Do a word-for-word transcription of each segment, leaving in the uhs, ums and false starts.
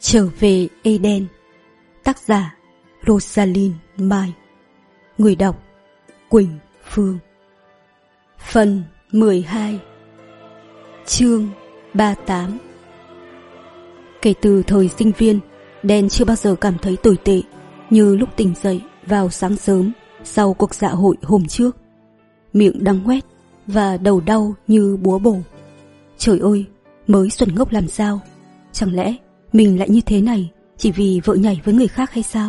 Trở về Eden. Tác giả Rosalind Mai. Người đọc Quỳnh Phương. Phần mười hai. Chương ba mươi tám. Kể từ thời sinh viên, Dan chưa bao giờ cảm thấy tồi tệ như lúc tỉnh dậy vào sáng sớm sau cuộc dạ hội hôm trước. Miệng đắng ngoét và đầu đau như búa bổ. Trời ơi, mới xuẩn ngốc làm sao? Chẳng lẽ mình lại như thế này chỉ vì vợ nhảy với người khác hay sao?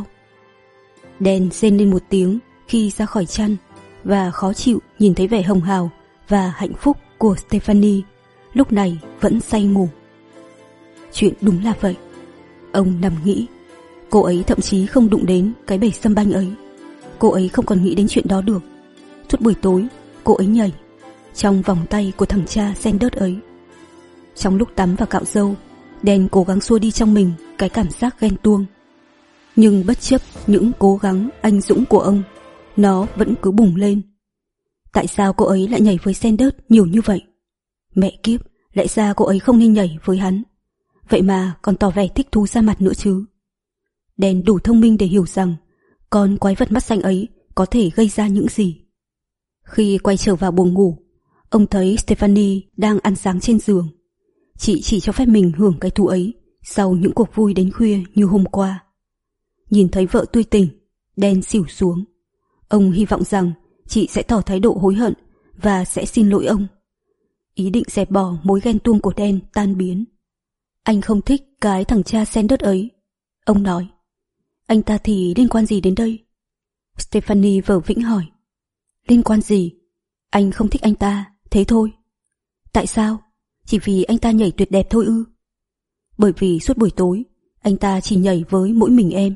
Dan rên lên một tiếng khi ra khỏi chăn và khó chịu nhìn thấy vẻ hồng hào và hạnh phúc của Stephanie, lúc này vẫn say ngủ. Chuyện đúng là vậy. Ông nằm nghĩ, cô ấy thậm chí không đụng đến cái bể sâm banh ấy. Cô ấy không còn nghĩ đến chuyện đó được. Suốt buổi tối, cô ấy nhảy trong vòng tay của thằng cha Sanders ấy. Trong lúc tắm và cạo râu, Dan cố gắng xua đi trong mình cái cảm giác ghen tuông. Nhưng bất chấp những cố gắng anh dũng của ông, nó vẫn cứ bùng lên. Tại sao cô ấy lại nhảy với Sanders nhiều như vậy? Mẹ kiếp, lẽ ra cô ấy không nên nhảy với hắn. Vậy mà còn tỏ vẻ thích thú ra mặt nữa chứ. Dan đủ thông minh để hiểu rằng con quái vật mắt xanh ấy có thể gây ra những gì. Khi quay trở vào buồng ngủ, ông thấy Stephanie đang ăn sáng trên giường. Chị chỉ cho phép mình hưởng cái thú ấy sau những cuộc vui đến khuya như hôm qua. Nhìn thấy vợ tươi tỉnh, Dan xỉu xuống. Ông hy vọng rằng chị sẽ tỏ thái độ hối hận và sẽ xin lỗi ông. Ý định dẹp bỏ mối ghen tuông của Dan tan biến. Anh không thích cái thằng cha Sanders ấy, ông nói. Anh ta thì liên quan gì đến đây? Stephanie vờ vĩnh hỏi. Liên quan gì? Anh không thích anh ta, thế thôi. Tại sao? Chỉ vì anh ta nhảy tuyệt đẹp thôi ư? Bởi vì suốt buổi tối anh ta chỉ nhảy với mỗi mình em.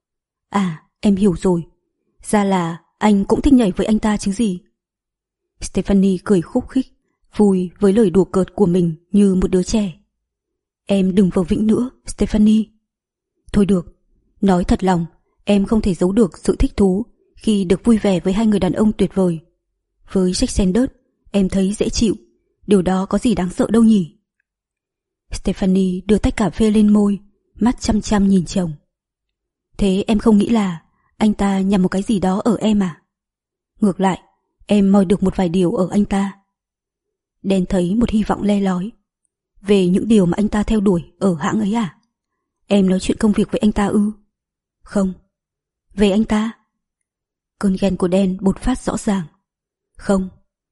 À, em hiểu rồi. Ra là anh cũng thích nhảy với anh ta chứ gì. Stephanie cười khúc khích, vui với lời đùa cợt của mình như một đứa trẻ. Em đừng vờ vĩnh nữa, Stephanie. Thôi được, nói thật lòng, em không thể giấu được sự thích thú khi được vui vẻ với hai người đàn ông tuyệt vời. Với Jack Sanders, em thấy dễ chịu. Điều đó có gì đáng sợ đâu nhỉ? Stephanie đưa tách cà phê lên môi, mắt chăm chăm nhìn chồng. Thế em không nghĩ là anh ta nhằm một cái gì đó ở em à? Ngược lại, em moi được một vài điều ở anh ta. Dan thấy một hy vọng le lói. Về những điều mà anh ta theo đuổi ở hãng ấy à? Em nói chuyện công việc với anh ta ư? Không. Về anh ta? Cơn ghen của Dan bột phát rõ ràng. Không.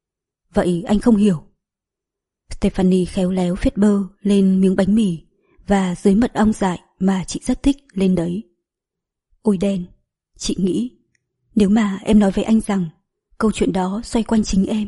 Vậy anh không hiểu. Stephanie khéo léo phết bơ lên miếng bánh mì và dưới mật ong dại mà chị rất thích lên đấy. Ôi Dan, chị nghĩ nếu mà em nói với anh rằng câu chuyện đó xoay quanh chính em.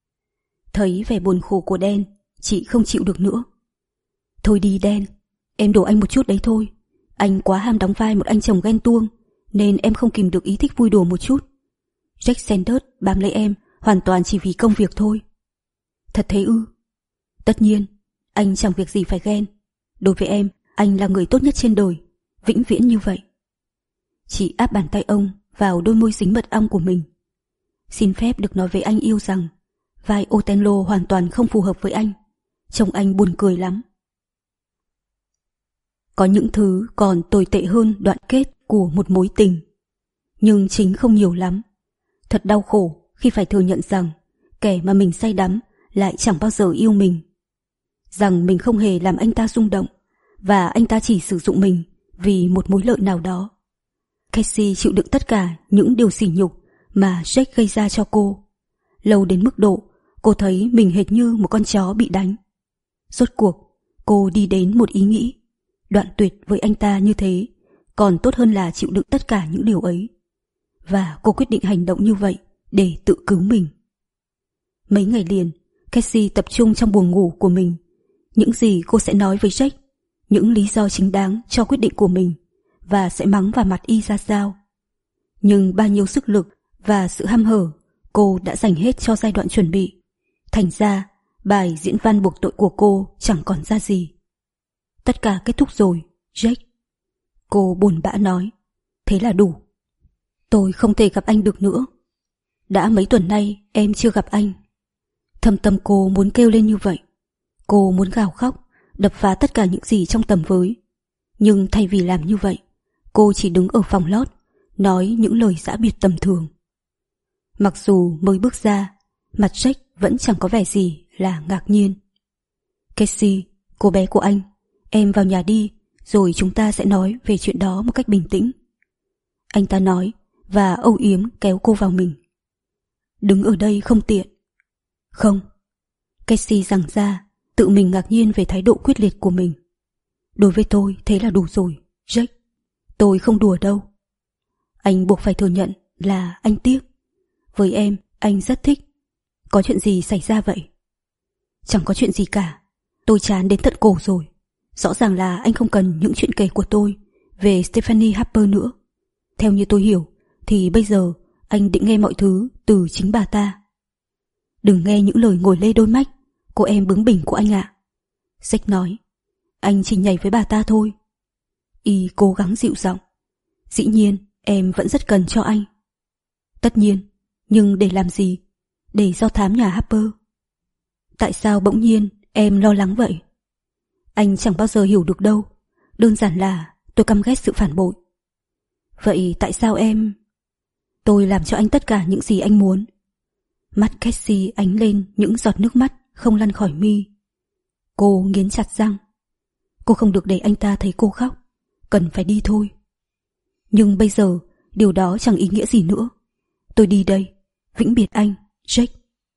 Thấy vẻ buồn khổ của Dan, chị không chịu được nữa. Thôi đi Dan, em đổ anh một chút đấy thôi. Anh quá ham đóng vai một anh chồng ghen tuông nên em không kìm được ý thích vui đùa một chút. Jack Sanders bám lấy em hoàn toàn chỉ vì công việc thôi. Thật thế ư? Tất nhiên, anh chẳng việc gì phải ghen. Đối với em, anh là người tốt nhất trên đời, vĩnh viễn như vậy. Chị áp bàn tay ông vào đôi môi dính mật ong của mình. Xin phép được nói với anh yêu rằng vai Othello hoàn toàn không phù hợp với anh. Trông anh buồn cười lắm. Có những thứ còn tồi tệ hơn đoạn kết của một mối tình. Nhưng chính không nhiều lắm. Thật đau khổ khi phải thừa nhận rằng kẻ mà mình say đắm lại chẳng bao giờ yêu mình. Rằng mình không hề làm anh ta rung động và anh ta chỉ sử dụng mình vì một mối lợi nào đó. Cassie chịu đựng tất cả những điều sỉ nhục mà Jack gây ra cho cô. Lâu đến mức độ cô thấy mình hệt như một con chó bị đánh. Rốt cuộc cô đi đến một ý nghĩ. Đoạn tuyệt với anh ta như thế còn tốt hơn là chịu đựng tất cả những điều ấy. Và cô quyết định hành động như vậy để tự cứu mình. Mấy ngày liền, Cassie tập trung trong buồng ngủ của mình. Những gì cô sẽ nói với Jack, những lý do chính đáng cho quyết định của mình, và sẽ mắng vào mặt y ra sao. Nhưng bao nhiêu sức lực và sự hăm hở cô đã dành hết cho giai đoạn chuẩn bị. Thành ra, bài diễn văn buộc tội của cô chẳng còn ra gì. Tất cả kết thúc rồi, Jack. Cô buồn bã nói. Thế là đủ. Tôi không thể gặp anh được nữa. Đã mấy tuần nay em chưa gặp anh. Thâm tâm cô muốn kêu lên như vậy. Cô muốn gào khóc, đập phá tất cả những gì trong tầm với. Nhưng thay vì làm như vậy, cô chỉ đứng ở phòng lót, nói những lời giã biệt tầm thường. Mặc dù mới bước ra, mặt Jack vẫn chẳng có vẻ gì là ngạc nhiên. Casey, cô bé của anh, em vào nhà đi, rồi chúng ta sẽ nói về chuyện đó một cách bình tĩnh. Anh ta nói và âu yếm kéo cô vào mình. Đứng ở đây không tiện. Không. Casey giằng ra, tự mình ngạc nhiên về thái độ quyết liệt của mình. Đối với tôi thế là đủ rồi, Jack. Tôi không đùa đâu. Anh buộc phải thừa nhận là anh tiếc. Với em, anh rất thích. Có chuyện gì xảy ra vậy? Chẳng có chuyện gì cả. Tôi chán đến tận cổ rồi. Rõ ràng là anh không cần những chuyện kể của tôi về Stephanie Harper nữa. Theo như tôi hiểu, thì bây giờ anh định nghe mọi thứ từ chính bà ta. Đừng nghe những lời ngồi lê đôi mách, cô em bướng bỉnh của anh ạ. Jack nói, anh chỉ nhảy với bà ta thôi. Y cố gắng dịu giọng. Dĩ nhiên, em vẫn rất cần cho anh. Tất nhiên, nhưng để làm gì? Để do thám nhà Harper. Tại sao bỗng nhiên em lo lắng vậy? Anh chẳng bao giờ hiểu được đâu. Đơn giản là tôi căm ghét sự phản bội. Vậy tại sao em... Tôi làm cho anh tất cả những gì anh muốn. Mắt Casey ánh lên những giọt nước mắt không lăn khỏi mi. Cô nghiến chặt răng. Cô không được để anh ta thấy cô khóc. Cần phải đi thôi. Nhưng bây giờ điều đó chẳng ý nghĩa gì nữa. Tôi đi đây. Vĩnh biệt anh, Jack.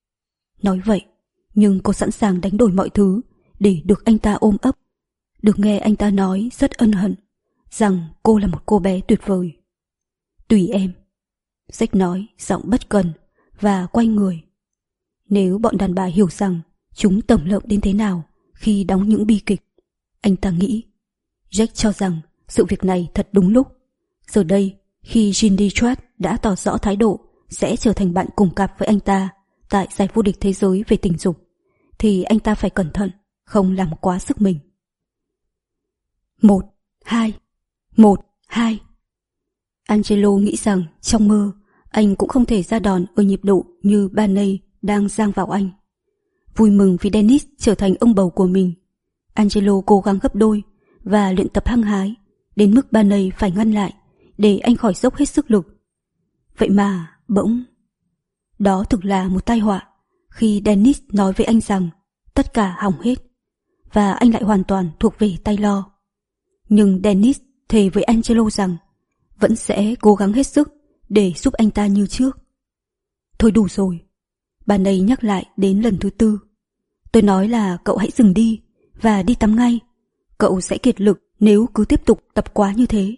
Nói vậy, nhưng cô sẵn sàng đánh đổi mọi thứ để được anh ta ôm ấp, được nghe anh ta nói rất ân hận rằng cô là một cô bé tuyệt vời. Tùy em, Jack nói giọng bất cần và quay người. Nếu bọn đàn bà hiểu rằng chúng tẩm lợm đến thế nào khi đóng những bi kịch, anh ta nghĩ. Jack cho rằng sự việc này thật đúng lúc. Giờ đây, khi Jindy Tradd đã tỏ rõ thái độ sẽ trở thành bạn cùng cặp với anh ta tại giải vô địch thế giới về tình dục, thì anh ta phải cẩn thận, không làm quá sức mình. Một, hai, một, hai. Angelo nghĩ rằng trong mơ, anh cũng không thể ra đòn ở nhịp độ như Barney đang giang vào anh. Vui mừng vì Dennis trở thành ông bầu của mình, Angelo cố gắng gấp đôi và luyện tập hăng hái, đến mức Barney phải ngăn lại để anh khỏi dốc hết sức lực. Vậy mà, bỗng... Đó thực là một tai họa khi Dennis nói với anh rằng tất cả hỏng hết và anh lại hoàn toàn thuộc về Taylor. Nhưng Dennis thề với Angelo rằng vẫn sẽ cố gắng hết sức để giúp anh ta như trước. Thôi đủ rồi. Bà ấy nhắc lại đến lần thứ tư. Tôi nói là cậu hãy dừng đi và đi tắm ngay. Cậu sẽ kiệt lực nếu cứ tiếp tục tập quá như thế.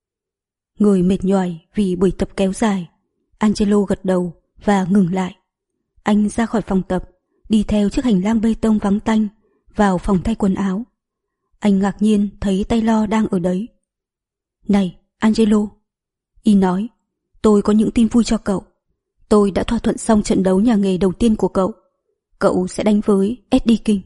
Người mệt nhoài vì buổi tập kéo dài, Angelo gật đầu và ngừng lại. Anh ra khỏi phòng tập, đi theo chiếc hành lang bê tông vắng tanh vào phòng thay quần áo. Anh ngạc nhiên thấy Taylor đang ở đấy. Này, Angelo, y nói, tôi có những tin vui cho cậu. Tôi đã thỏa thuận xong trận đấu nhà nghề đầu tiên của cậu. Cậu sẽ đánh với Eddie King.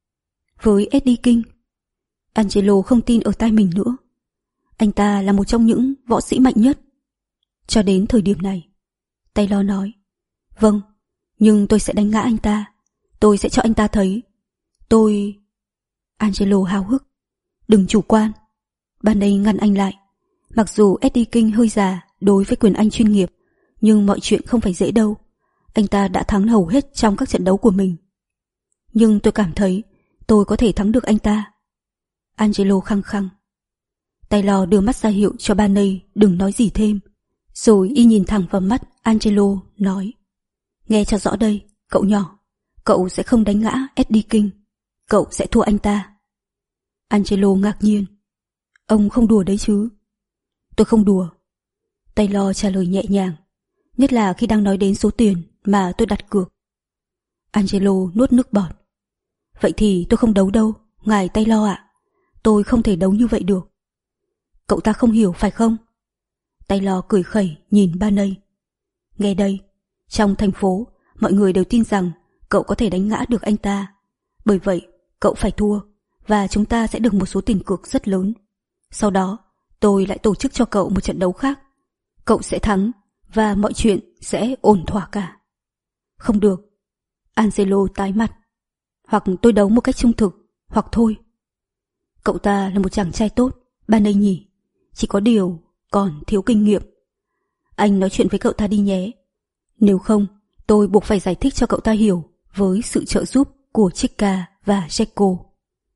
Với Eddie King? Angelo không tin ở tai mình nữa. Anh ta là một trong những võ sĩ mạnh nhất cho đến thời điểm này. Taylor nói, vâng, nhưng tôi sẽ đánh ngã anh ta. Tôi sẽ cho anh ta thấy. Tôi... Angelo háo hức. Đừng chủ quan. Barney ngăn anh lại. Mặc dù Eddie King hơi già đối với quyền Anh chuyên nghiệp, nhưng mọi chuyện không phải dễ đâu. Anh ta đã thắng hầu hết trong các trận đấu của mình. Nhưng tôi cảm thấy tôi có thể thắng được anh ta. Angelo khăng khăng. Taylor đưa mắt ra hiệu cho Barney đừng nói gì thêm. Rồi y nhìn thẳng vào mắt Angelo, nói, nghe cho rõ đây, cậu nhỏ. Cậu sẽ không đánh ngã Eddie King. Cậu sẽ thua anh ta. Angelo ngạc nhiên. Ông không đùa đấy chứ? Tôi không đùa. Taylor trả lời nhẹ nhàng, nhất là khi đang nói đến số tiền mà tôi đặt cược. Angelo nuốt nước bọt. Vậy thì tôi không đấu đâu, ngài Taylor ạ. Tôi không thể đấu như vậy được. Cậu ta không hiểu phải không? Taylor cười khẩy nhìn Barney. Nghe đây, trong thành phố, mọi người đều tin rằng cậu có thể đánh ngã được anh ta. Bởi vậy, cậu phải thua, và chúng ta sẽ được một số tiền cược rất lớn. Sau đó, tôi lại tổ chức cho cậu một trận đấu khác. Cậu sẽ thắng, và mọi chuyện sẽ ổn thỏa cả. Không được. Angelo tái mặt. Hoặc tôi đấu một cách trung thực, hoặc thôi. Cậu ta là một chàng trai tốt, Ban đây nhỉ, chỉ có điều còn thiếu kinh nghiệm. Anh nói chuyện với cậu ta đi nhé. Nếu không, tôi buộc phải giải thích cho cậu ta hiểu với sự trợ giúp của Chica và Jacko.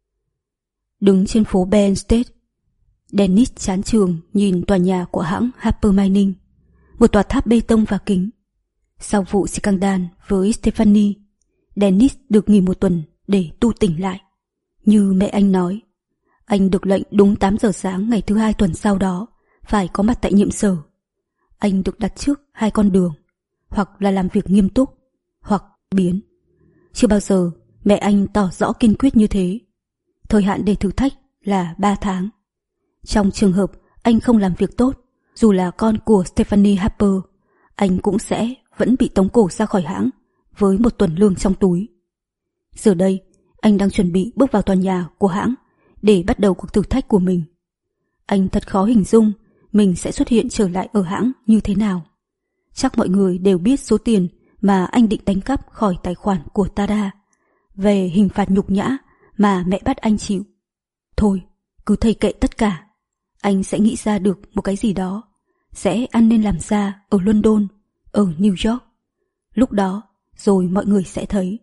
Đứng trên phố Bennstead, Dennis chán chường nhìn tòa nhà của hãng Harper Mining, một tòa tháp bê tông và kính. Sau vụ scandal với Stephanie, Dennis được nghỉ một tuần để tu tỉnh lại. Như mẹ anh nói, anh được lệnh đúng tám giờ sáng ngày thứ hai tuần sau đó phải có mặt tại nhiệm sở. Anh được đặt trước hai con đường, hoặc là làm việc nghiêm túc, hoặc biến. Chưa bao giờ mẹ anh tỏ rõ kiên quyết như thế. Thời hạn để thử thách là ba tháng. Trong trường hợp anh không làm việc tốt, dù là con của Stephanie Harper, anh cũng sẽ vẫn bị tống cổ ra khỏi hãng với một tuần lương trong túi. Giờ đây, anh đang chuẩn bị bước vào tòa nhà của hãng để bắt đầu cuộc thử thách của mình. Anh thật khó hình dung mình sẽ xuất hiện trở lại ở hãng như thế nào. Chắc mọi người đều biết số tiền mà anh định đánh cắp khỏi tài khoản của Tada, về hình phạt nhục nhã mà mẹ bắt anh chịu. Thôi, cứ thầy kệ tất cả. Anh sẽ nghĩ ra được một cái gì đó, sẽ ăn nên làm ra ở London, ở New York. Lúc đó, rồi mọi người sẽ thấy.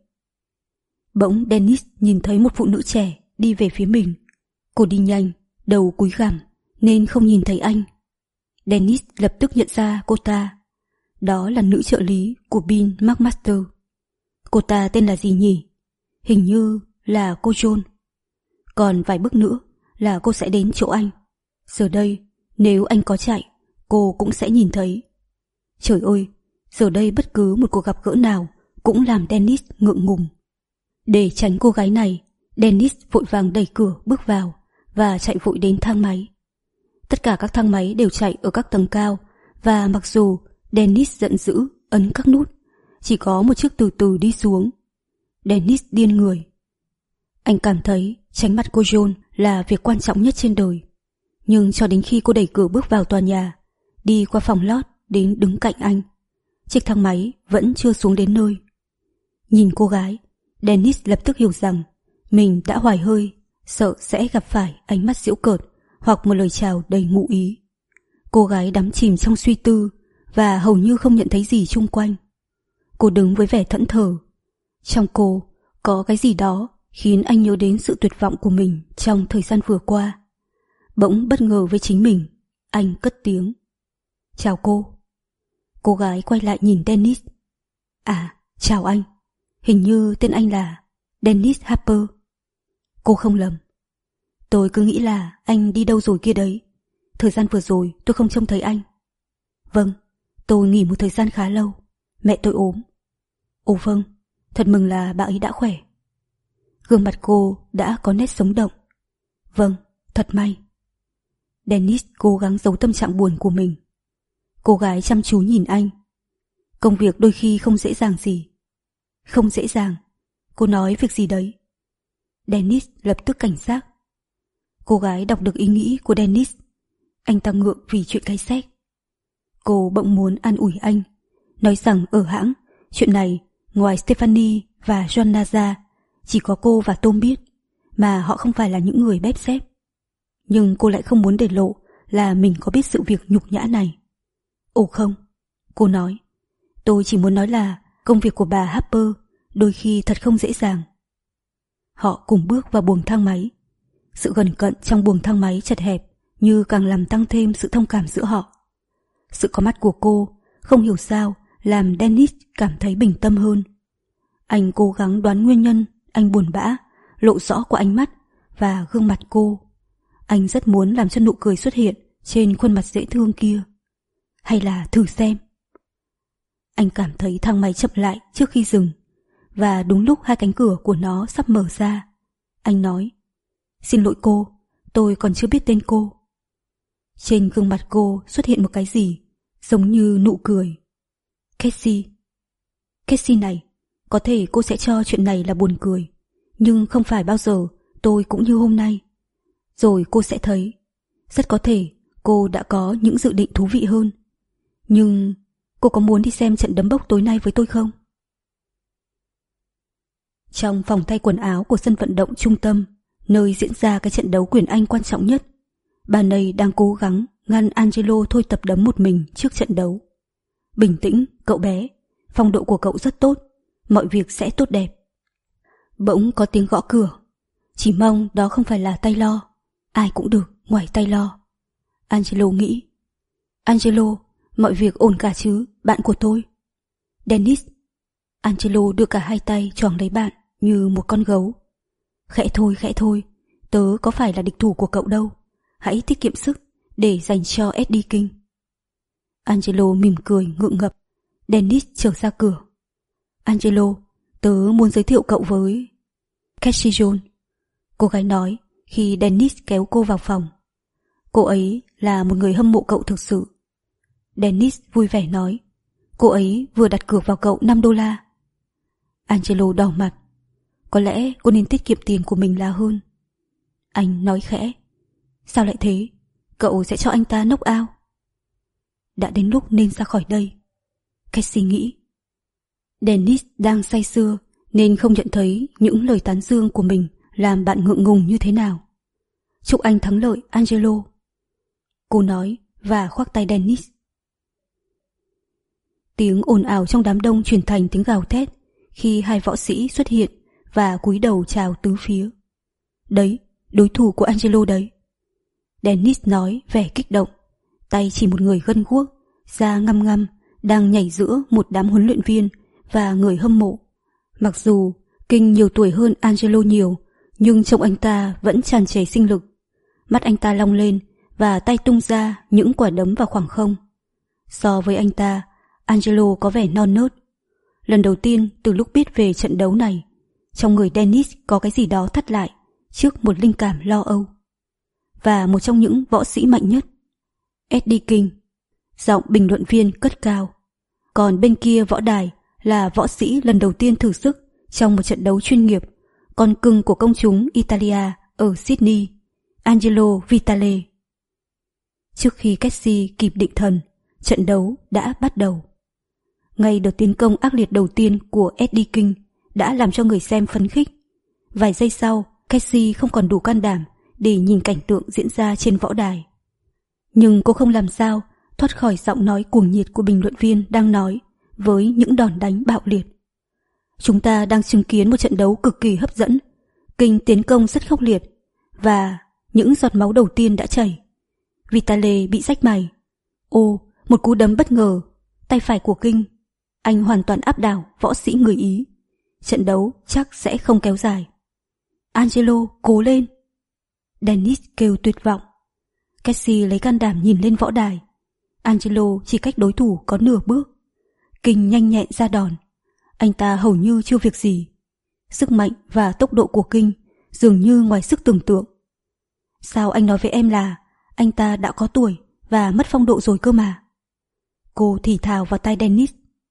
Bỗng Dennis nhìn thấy một phụ nữ trẻ đi về phía mình. Cô đi nhanh, đầu cúi gằm nên không nhìn thấy anh. Dennis lập tức nhận ra cô ta. Đó là nữ trợ lý của Bill McMaster. Cô ta tên là gì nhỉ? Hình như là cô John. Còn vài bước nữa là cô sẽ đến chỗ anh. Giờ đây, nếu anh có chạy, cô cũng sẽ nhìn thấy. Trời ơi, giờ đây bất cứ một cuộc gặp gỡ nào cũng làm Dennis ngượng ngùng. Để tránh cô gái này, Dennis vội vàng đẩy cửa bước vào và chạy vội đến thang máy. Tất cả các thang máy đều chạy ở các tầng cao, và mặc dù Dennis giận dữ ấn các nút, chỉ có một chiếc từ từ đi xuống. Dennis điên người. Anh cảm thấy tránh mặt cô John là việc quan trọng nhất trên đời. Nhưng cho đến khi cô đẩy cửa bước vào tòa nhà, đi qua phòng lót đến đứng cạnh anh, chiếc thang máy vẫn chưa xuống đến nơi. Nhìn cô gái, Dennis lập tức hiểu rằng mình đã hoài hơi, sợ sẽ gặp phải ánh mắt giễu cợt hoặc một lời chào đầy ngụ ý. Cô gái đắm chìm trong suy tư và hầu như không nhận thấy gì chung quanh. Cô đứng với vẻ thẫn thờ. Trong cô có cái gì đó khiến anh nhớ đến sự tuyệt vọng của mình trong thời gian vừa qua. Bỗng bất ngờ với chính mình, anh cất tiếng. Chào cô. Cô gái quay lại nhìn Dennis. À, chào anh. Hình như tên anh là Dennis Harper. Cô không lầm. Tôi cứ nghĩ là anh đi đâu rồi kia đấy. Thời gian vừa rồi tôi không trông thấy anh. Vâng, tôi nghỉ một thời gian khá lâu. Mẹ tôi ốm. Ồ vâng, thật mừng là bà ấy đã khỏe. Gương mặt cô đã có nét sống động. Vâng, thật may. Dennis cố gắng giấu tâm trạng buồn của mình. Cô gái chăm chú nhìn anh. Công việc đôi khi không dễ dàng gì. Không dễ dàng. Cô nói việc gì đấy? Dennis lập tức cảnh giác. Cô gái đọc được ý nghĩ của Dennis. Anh ta ngượng vì chuyện cái xét. Cô bỗng muốn an ủi anh, nói rằng ở hãng, chuyện này ngoài Stephanie và Joanna ra, chỉ có cô và Tom biết, mà họ không phải là những người bếp xếp. Nhưng cô lại không muốn để lộ là mình có biết sự việc nhục nhã này. Ồ không, cô nói, tôi chỉ muốn nói là công việc của bà Harper đôi khi thật không dễ dàng. Họ cùng bước vào buồng thang máy. Sự gần cận trong buồng thang máy chật hẹp như càng làm tăng thêm sự thông cảm giữa họ. Sự có mặt của cô không hiểu sao làm Dennis cảm thấy bình tâm hơn. Anh cố gắng đoán nguyên nhân anh buồn bã lộ rõ qua ánh mắt và gương mặt cô. Anh rất muốn làm cho nụ cười xuất hiện trên khuôn mặt dễ thương kia. Hay là thử xem. Anh cảm thấy thang máy chậm lại trước khi dừng, và đúng lúc hai cánh cửa của nó sắp mở ra, anh nói: Xin lỗi cô, tôi còn chưa biết tên cô. Trên gương mặt cô xuất hiện một cái gì giống như nụ cười. Casey. Casey này, có thể cô sẽ cho chuyện này là buồn cười, nhưng không phải bao giờ tôi cũng như hôm nay. Rồi cô sẽ thấy, rất có thể cô đã có những dự định thú vị hơn. Nhưng cô có muốn đi xem trận đấm bốc tối nay với tôi không? Trong phòng thay quần áo của sân vận động trung tâm, nơi diễn ra cái trận đấu quyền Anh quan trọng nhất, Bà này đang cố gắng ngăn Angelo thôi tập đấm một mình trước trận đấu. Bình tĩnh, cậu bé. Phong độ của cậu rất tốt. Mọi việc sẽ tốt đẹp. Bỗng có tiếng gõ cửa. Chỉ mong đó không phải là Taylor. Ai cũng được ngoài Taylor. Angelo nghĩ. Angelo, mọi việc ổn cả chứ, bạn của tôi? Dennis. Angelo đưa cả hai tay choàng lấy bạn như một con gấu. Khẽ thôi, khẽ thôi. Tớ có phải là địch thủ của cậu đâu. Hãy tiết kiệm sức để dành cho Eddie King. Angelo mỉm cười ngượng ngập. Dennis trở ra cửa. Angelo, tớ muốn giới thiệu cậu với Cassie Jones. Cô gái nói khi Dennis kéo cô vào phòng. Cô ấy là một người hâm mộ cậu thực sự. Dennis vui vẻ nói. Cô ấy vừa đặt cược vào cậu năm đô la. Angelo đỏ mặt. Có lẽ cô nên tiết kiệm tiền của mình là hơn. Anh nói khẽ. Sao lại thế? Cậu sẽ cho anh ta knock out. Đã đến lúc nên ra khỏi đây. Cassie nghĩ. Dennis đang say sưa nên không nhận thấy những lời tán dương của mình làm bạn ngượng ngùng như thế nào. Chúc anh thắng lợi, Angelo. Cô nói và khoác tay Dennis. Tiếng ồn ào trong đám đông chuyển thành tiếng gào thét khi hai võ sĩ xuất hiện và cúi đầu chào tứ phía. Đấy, đối thủ của Angelo đấy. Dennis nói vẻ kích động, tay chỉ một người gân guốc, da ngăm ngăm, đang nhảy giữa một đám huấn luyện viên và người hâm mộ. Mặc dù King nhiều tuổi hơn Angelo nhiều, nhưng trông anh ta vẫn tràn trề sinh lực. Mắt anh ta long lên và tay tung ra những quả đấm vào khoảng không. So với anh ta, Angelo có vẻ non nớt. Lần đầu tiên từ lúc biết về trận đấu này, trong người Dennis có cái gì đó thắt lại trước một linh cảm lo âu. Và một trong những võ sĩ mạnh nhất, Eddie King, giọng bình luận viên cất cao. Còn bên kia võ đài là võ sĩ lần đầu tiên thử sức trong một trận đấu chuyên nghiệp, con cưng của công chúng Italia ở Sydney, Angelo Vitale. Trước khi Cassie kịp định thần, trận đấu đã bắt đầu. Ngay đợt tiến công ác liệt đầu tiên của Eddie King đã làm cho người xem phấn khích. Vài giây sau, Cassie không còn đủ can đảm để nhìn cảnh tượng diễn ra trên võ đài. Nhưng cô không làm sao thoát khỏi giọng nói cuồng nhiệt của bình luận viên đang nói với những đòn đánh bạo liệt. Chúng ta đang chứng kiến một trận đấu cực kỳ hấp dẫn. King tiến công rất khốc liệt và những giọt máu đầu tiên đã chảy. Vitale bị rách mày. Ô, một cú đấm bất ngờ. Tay phải của King. Anh hoàn toàn áp đảo võ sĩ người Ý. Trận đấu chắc sẽ không kéo dài. Angelo, cố lên. Dennis kêu tuyệt vọng. Cassie lấy can đảm nhìn lên võ đài. Angelo chỉ cách đối thủ có nửa bước. King nhanh nhẹn ra đòn. Anh ta hầu như chưa việc gì. Sức mạnh và tốc độ của King dường như ngoài sức tưởng tượng. Sao anh nói với em là anh ta đã có tuổi và mất phong độ rồi cơ mà? Cô thì thào vào tai Dennis.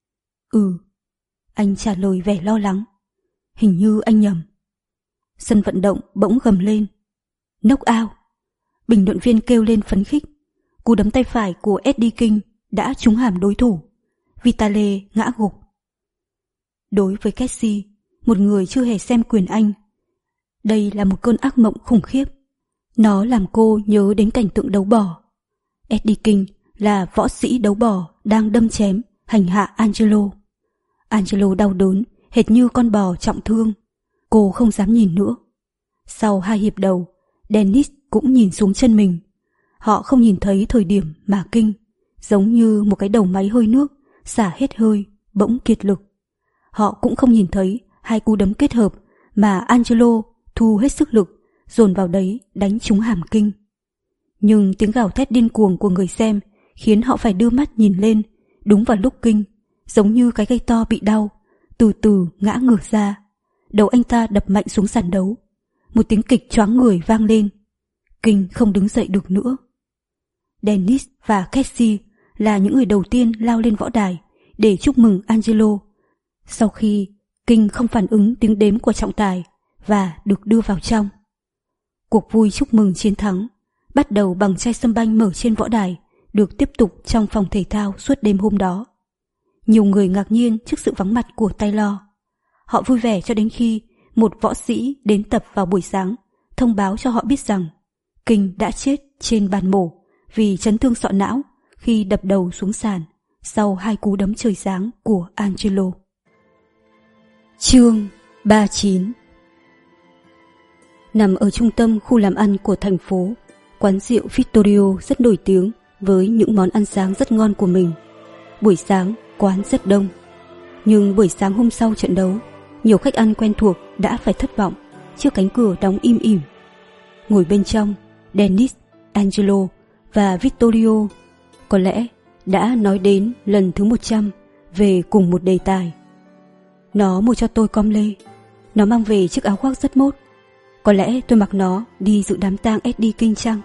Ừ. Anh trả lời vẻ lo lắng. Hình như anh nhầm. Sân vận động bỗng gầm lên. Knock out. Bình luận viên kêu lên phấn khích. Cú đấm tay phải của Eddie King đã trúng hàm đối thủ. Vitale ngã gục. Đối với Cassie, một người chưa hề xem quyền Anh, đây là một cơn ác mộng khủng khiếp. Nó làm cô nhớ đến cảnh tượng đấu bò. Eddie King là võ sĩ đấu bò đang đâm chém, hành hạ Angelo. Angelo đau đớn, hệt như con bò trọng thương. Cô không dám nhìn nữa. Sau hai hiệp đầu, Dennis cũng nhìn xuống chân mình. Họ không nhìn thấy thời điểm mà King, giống như một cái đầu máy hơi nước, xả hết hơi, bỗng kiệt lực. Họ cũng không nhìn thấy hai cú đấm kết hợp mà Angelo thu hết sức lực, dồn vào đấy đánh trúng hàm King. Nhưng tiếng gào thét điên cuồng của người xem khiến họ phải đưa mắt nhìn lên, đúng vào lúc King, giống như cái cây to bị đau, từ từ ngã ngửa ra. Đầu anh ta đập mạnh xuống sàn đấu. Một tiếng kịch choáng người vang lên. King không đứng dậy được nữa. Dennis và Cassie là những người đầu tiên lao lên võ đài để chúc mừng Angelo. Sau khi King không phản ứng tiếng đếm của trọng tài và được đưa vào trong. Cuộc vui chúc mừng chiến thắng bắt đầu bằng chai sâm banh mở trên võ đài, được tiếp tục trong phòng thể thao suốt đêm hôm đó. Nhiều người ngạc nhiên trước sự vắng mặt của Taylor. Họ vui vẻ cho đến khi một võ sĩ đến tập vào buổi sáng thông báo cho họ biết rằng Kinh đã chết trên bàn mổ vì chấn thương sọ não khi đập đầu xuống sàn sau hai cú đấm trời giáng của Angelo. Chương ba mươi chín. Nằm ở trung tâm khu làm ăn của thành phố, quán rượu Vittorio rất nổi tiếng với những món ăn sáng rất ngon của mình. Buổi sáng, quán rất đông. Nhưng buổi sáng hôm sau trận đấu, nhiều khách ăn quen thuộc đã phải thất vọng trước cánh cửa đóng im ỉm. Ngồi bên trong, Dennis, Angelo và Vittorio có lẽ đã nói đến lần thứ một trăm về cùng một đề tài. Nó mua cho tôi com lê. Nó mang về chiếc áo khoác rất mốt. Có lẽ tôi mặc nó đi dự đám tang Eddie King chăng?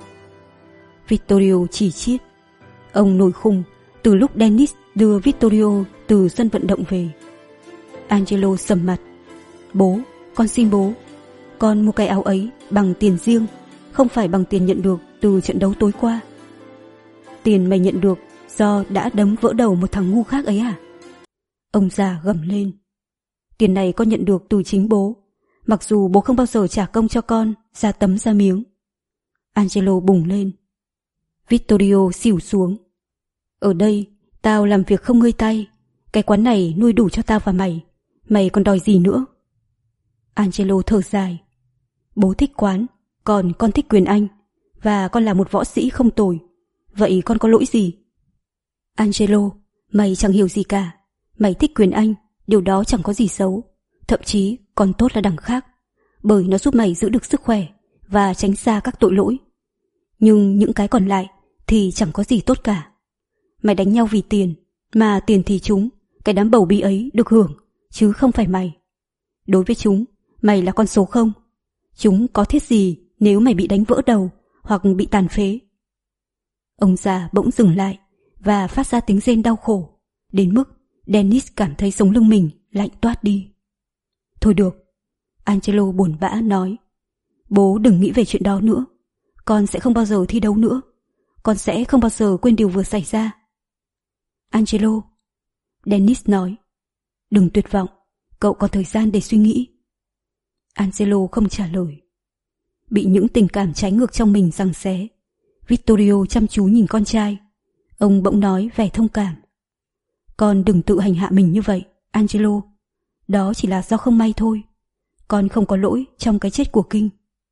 Vittorio chỉ chiết. Ông nổi khùng từ lúc Dennis đưa Vittorio từ sân vận động về. Angelo sầm mặt. Bố, con xin bố, con mua cái áo ấy bằng tiền riêng, không phải bằng tiền nhận được từ trận đấu tối qua. Tiền mày nhận được do đã đấm vỡ đầu một thằng ngu khác ấy à? Ông già gầm lên. Tiền này con nhận được từ chính bố, mặc dù bố không bao giờ trả công cho con ra tấm ra miếng. Angelo bùng lên. Vittorio xỉu xuống. Ở đây tao làm việc không ngơi tay. Cái quán này nuôi đủ cho tao và mày. Mày còn đòi gì nữa? Angelo thở dài. Bố thích quán, còn con thích quyền Anh. Và con là một võ sĩ không tồi. Vậy con có lỗi gì? Angelo, mày chẳng hiểu gì cả. Mày thích quyền Anh, điều đó chẳng có gì xấu. Thậm chí còn tốt là đằng khác, bởi nó giúp mày giữ được sức khỏe và tránh xa các tội lỗi. Nhưng những cái còn lại thì chẳng có gì tốt cả. Mày đánh nhau vì tiền, mà tiền thì chúng, cái đám bầu bí ấy được hưởng, chứ không phải mày. Đối với chúng, mày là con số không. Chúng có thiết gì nếu mày bị đánh vỡ đầu hoặc bị tàn phế. Ông già bỗng dừng lại và phát ra tiếng rên đau khổ, đến mức Dennis cảm thấy sống lưng mình lạnh toát đi. Thôi được, Angelo buồn bã nói. Bố đừng nghĩ về chuyện đó nữa. Con sẽ không bao giờ thi đấu nữa. Con sẽ không bao giờ quên điều vừa xảy ra. Angelo, Dennis nói. Đừng tuyệt vọng, cậu có thời gian để suy nghĩ. Angelo không trả lời. Bị những tình cảm trái ngược trong mình giằng xé, Vittorio chăm chú nhìn con trai. Ông bỗng nói vẻ thông cảm. Con đừng tự hành hạ mình như vậy, Angelo. Đó chỉ là do không may thôi. Con không có lỗi trong cái chết của King.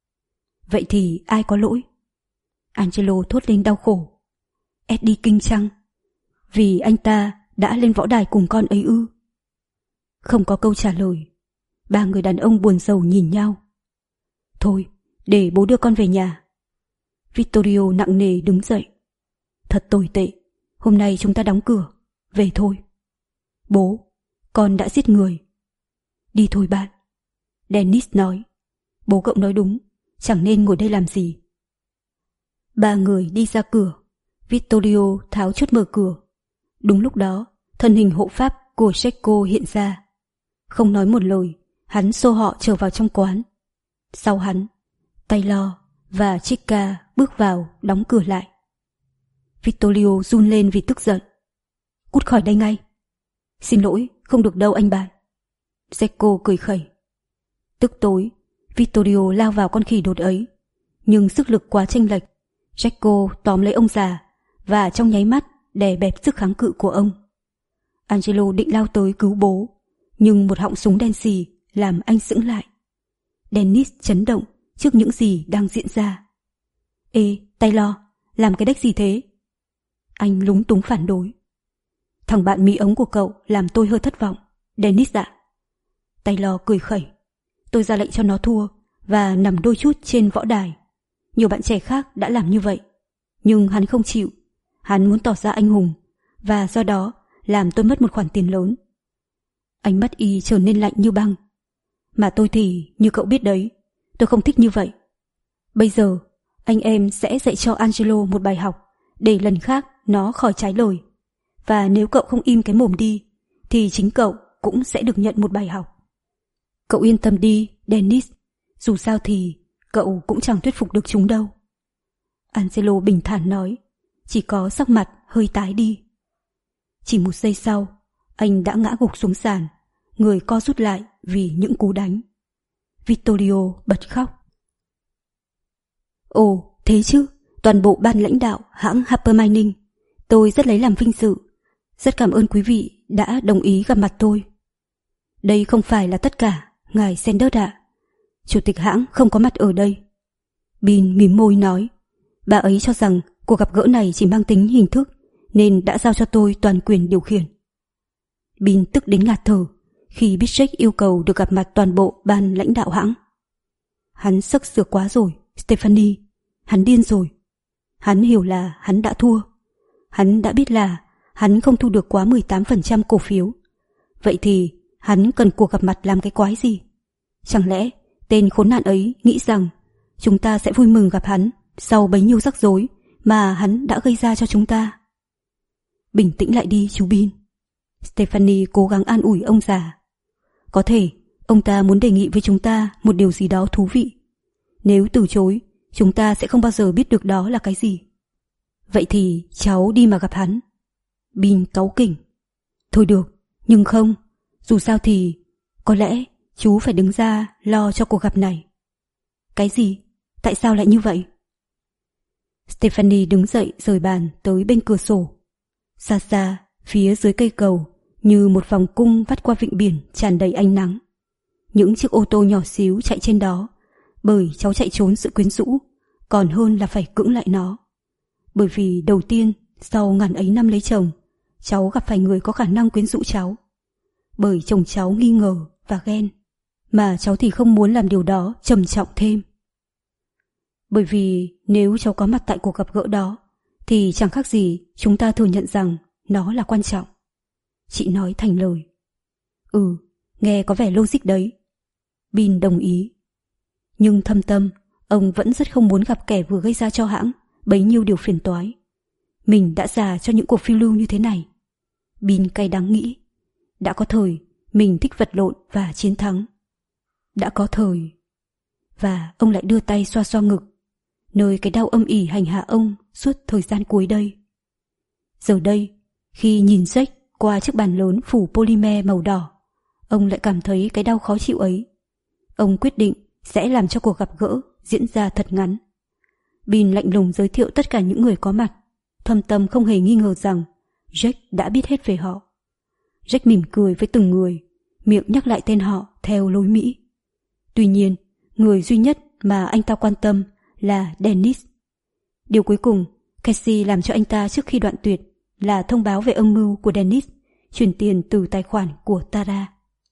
Vậy thì ai có lỗi? Angelo thốt lên đau khổ. Eddie King chăng? Vì anh ta đã lên võ đài cùng con ấy ư? Không có câu trả lời. Ba người đàn ông buồn rầu nhìn nhau. Thôi, để bố đưa con về nhà. Vittorio nặng nề đứng dậy. Thật tồi tệ. Hôm nay chúng ta đóng cửa. Về thôi. Bố, con đã giết người. Đi thôi bạn. Dennis nói. Bố cậu nói đúng, chẳng nên ngồi đây làm gì. Ba người đi ra cửa. Vittorio tháo chốt mở cửa. Đúng lúc đó, thân hình hộ pháp của Secco hiện ra. Không nói một lời, hắn xô họ trở vào trong quán. Sau hắn, Taylor và Chica bước vào, đóng cửa lại. Vittorio run lên vì tức giận. Cút khỏi đây ngay. Xin lỗi, không được đâu anh bạn. Secco cười khẩy. Tức tối, Vittorio lao vào con khỉ đột ấy. Nhưng sức lực quá chênh lệch. Secco tóm lấy ông già và trong nháy mắt đè bẹp sức kháng cự của ông. Angelo định lao tới cứu bố, nhưng một họng súng đen xì làm anh sững lại. Dennis chấn động trước những gì đang diễn ra. Ê, Taylor, làm cái đếch gì thế? Anh lúng túng phản đối. Thằng bạn mỹ ống của cậu làm tôi hơi thất vọng, Dennis ạ. Taylor cười khẩy. Tôi ra lệnh cho nó thua và nằm đôi chút trên võ đài. Nhiều bạn trẻ khác đã làm như vậy, nhưng hắn không chịu. Hắn muốn tỏ ra anh hùng, và do đó làm tôi mất một khoản tiền lớn. Ánh mắt y trở nên lạnh như băng. Mà tôi thì, như cậu biết đấy, tôi không thích như vậy. Bây giờ, anh em sẽ dạy cho Angelo một bài học, để lần khác nó khỏi trái lời. Và nếu cậu không im cái mồm đi, thì chính cậu cũng sẽ được nhận một bài học. Cậu yên tâm đi, Dennis. Dù sao thì, cậu cũng chẳng thuyết phục được chúng đâu. Angelo bình thản nói, chỉ có sắc mặt hơi tái đi. Chỉ một giây sau, anh đã ngã gục xuống sàn, người co rút lại vì những cú đánh. Vittorio bật khóc. Ồ, Thế chứ, toàn bộ ban lãnh đạo hãng Harper Mining, tôi rất lấy làm vinh dự. Rất cảm ơn quý vị đã đồng ý gặp mặt tôi. Đây không phải là tất cả, ngài Sanders ạ. Chủ tịch hãng không có mặt ở đây. Bin mím môi nói, bà ấy cho rằng cuộc gặp gỡ này chỉ mang tính hình thức nên đã giao cho tôi toàn quyền điều khiển. Bin tức đến ngạt thở khi biết Jack yêu cầu được gặp mặt toàn bộ ban lãnh đạo hãng. Hắn sấc sược quá rồi, Stephanie. Hắn điên rồi. Hắn hiểu là hắn đã thua. Hắn đã biết là hắn không thu được quá mười tám phần trăm cổ phiếu. Vậy thì hắn cần cuộc gặp mặt làm cái quái gì? Chẳng lẽ tên khốn nạn ấy nghĩ rằng chúng ta sẽ vui mừng gặp hắn sau bấy nhiêu rắc rối mà hắn đã gây ra cho chúng ta? Bình tĩnh lại đi chú Bin. Stephanie cố gắng an ủi ông già. Có thể ông ta muốn đề nghị với chúng ta một điều gì đó thú vị. Nếu từ chối, chúng ta sẽ không bao giờ biết được đó là cái gì. Vậy thì cháu đi mà gặp hắn. Bin cáu kỉnh. Thôi được, nhưng không. Dù sao thì có lẽ chú phải đứng ra lo cho cuộc gặp này. Cái gì? Tại sao lại như vậy? Stephanie đứng dậy rời bàn tới bên cửa sổ. Xa xa, phía dưới cây cầu, như một vòng cung vắt qua vịnh biển tràn đầy ánh nắng. Những chiếc ô tô nhỏ xíu chạy trên đó, bởi cháu chạy trốn sự quyến rũ, còn hơn là phải cưỡng lại nó. Bởi vì đầu tiên, sau ngàn ấy năm lấy chồng, cháu gặp phải người có khả năng quyến rũ cháu. Bởi chồng cháu nghi ngờ và ghen, mà cháu thì không muốn làm điều đó trầm trọng thêm. Bởi vì nếu cháu có mặt tại cuộc gặp gỡ đó, thì chẳng khác gì chúng ta thừa nhận rằng nó là quan trọng. Chị nói thành lời. Ừ, nghe có vẻ logic đấy. Bin đồng ý. Nhưng thâm tâm, ông vẫn rất không muốn gặp kẻ vừa gây ra cho hãng bấy nhiêu điều phiền toái. Mình đã già cho những cuộc phiêu lưu như thế này. Bin cay đắng nghĩ. Đã có thời mình thích vật lộn và chiến thắng. Đã có thời. Và ông lại đưa tay xoa xoa ngực, nơi cái đau âm ỉ hành hạ ông suốt thời gian cuối đây. Giờ đây, khi nhìn Jack qua chiếc bàn lớn phủ polymer màu đỏ, ông lại cảm thấy cái đau khó chịu ấy. Ông quyết định sẽ làm cho cuộc gặp gỡ diễn ra thật ngắn. Bin lạnh lùng giới thiệu tất cả những người có mặt, thâm tâm không hề nghi ngờ rằng Jack đã biết hết về họ. Jack mỉm cười với từng người, miệng nhắc lại tên họ theo lối Mỹ. Tuy nhiên, người duy nhất mà anh ta quan tâm là Dennis. Điều cuối cùng Casey làm cho anh ta trước khi đoạn tuyệt là thông báo về âm mưu của Dennis chuyển tiền từ tài khoản của Tara.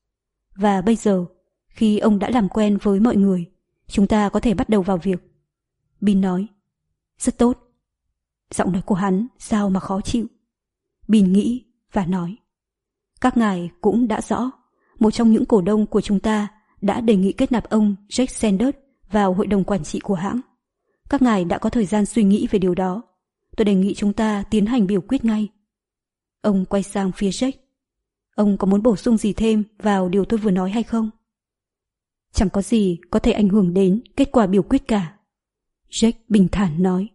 Và bây giờ, khi ông đã làm quen với mọi người, chúng ta có thể bắt đầu vào việc. Bin nói. Rất tốt. Giọng nói của hắn sao mà khó chịu. Bin nghĩ và nói. Các ngài cũng đã rõ, một trong những cổ đông của chúng ta đã đề nghị kết nạp ông Jack Sanders vào hội đồng quản trị của hãng. Các ngài đã có thời gian suy nghĩ về điều đó. Tôi đề nghị chúng ta tiến hành biểu quyết ngay. Ông quay sang phía Jack. Ông có muốn bổ sung gì thêm vào điều tôi vừa nói hay không? Chẳng có gì có thể ảnh hưởng đến kết quả biểu quyết cả. Jack bình thản nói.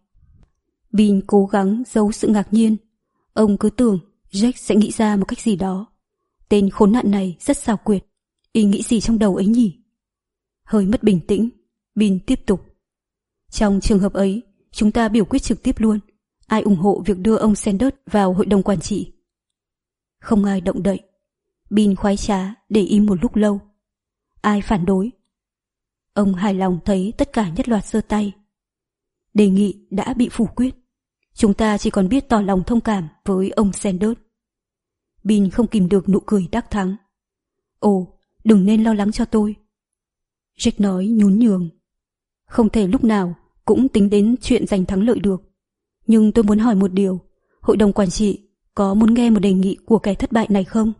Bin cố gắng giấu sự ngạc nhiên. Ông cứ tưởng Jack sẽ nghĩ ra một cách gì đó. Tên khốn nạn này rất xảo quyệt. Ý nghĩ gì trong đầu ấy nhỉ? Hơi mất bình tĩnh, Bin tiếp tục. Trong trường hợp ấy, chúng ta biểu quyết trực tiếp luôn. Ai ủng hộ việc đưa ông Sanders vào hội đồng quản trị? Không ai động đậy. Bin khoái trá để im một lúc lâu. Ai phản đối? Ông hài lòng thấy tất cả nhất loạt giơ tay. Đề nghị đã bị phủ quyết. Chúng ta chỉ còn biết tỏ lòng thông cảm với ông Sanders. Bin không kìm được nụ cười đắc thắng. Ồ, đừng nên lo lắng cho tôi. Jack nói nhún nhường. Không thể lúc nào cũng tính đến chuyện giành thắng lợi được. Nhưng tôi muốn hỏi một điều. Hội đồng quản trị có muốn nghe một đề nghị của kẻ thất bại này không?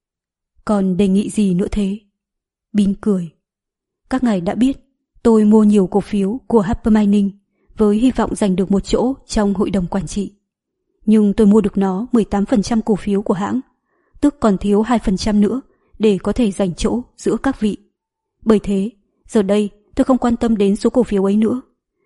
Còn đề nghị gì nữa thế? Bin cười. Các ngài đã biết tôi mua nhiều cổ phiếu của Harper Mining với hy vọng giành được một chỗ trong hội đồng quản trị. Nhưng tôi mua được nó mười tám phần trăm cổ phiếu của hãng, tức còn thiếu hai phần trăm nữa để có thể giành chỗ giữa các vị. Bởi thế, giờ đây tôi không quan tâm đến số cổ phiếu ấy nữa.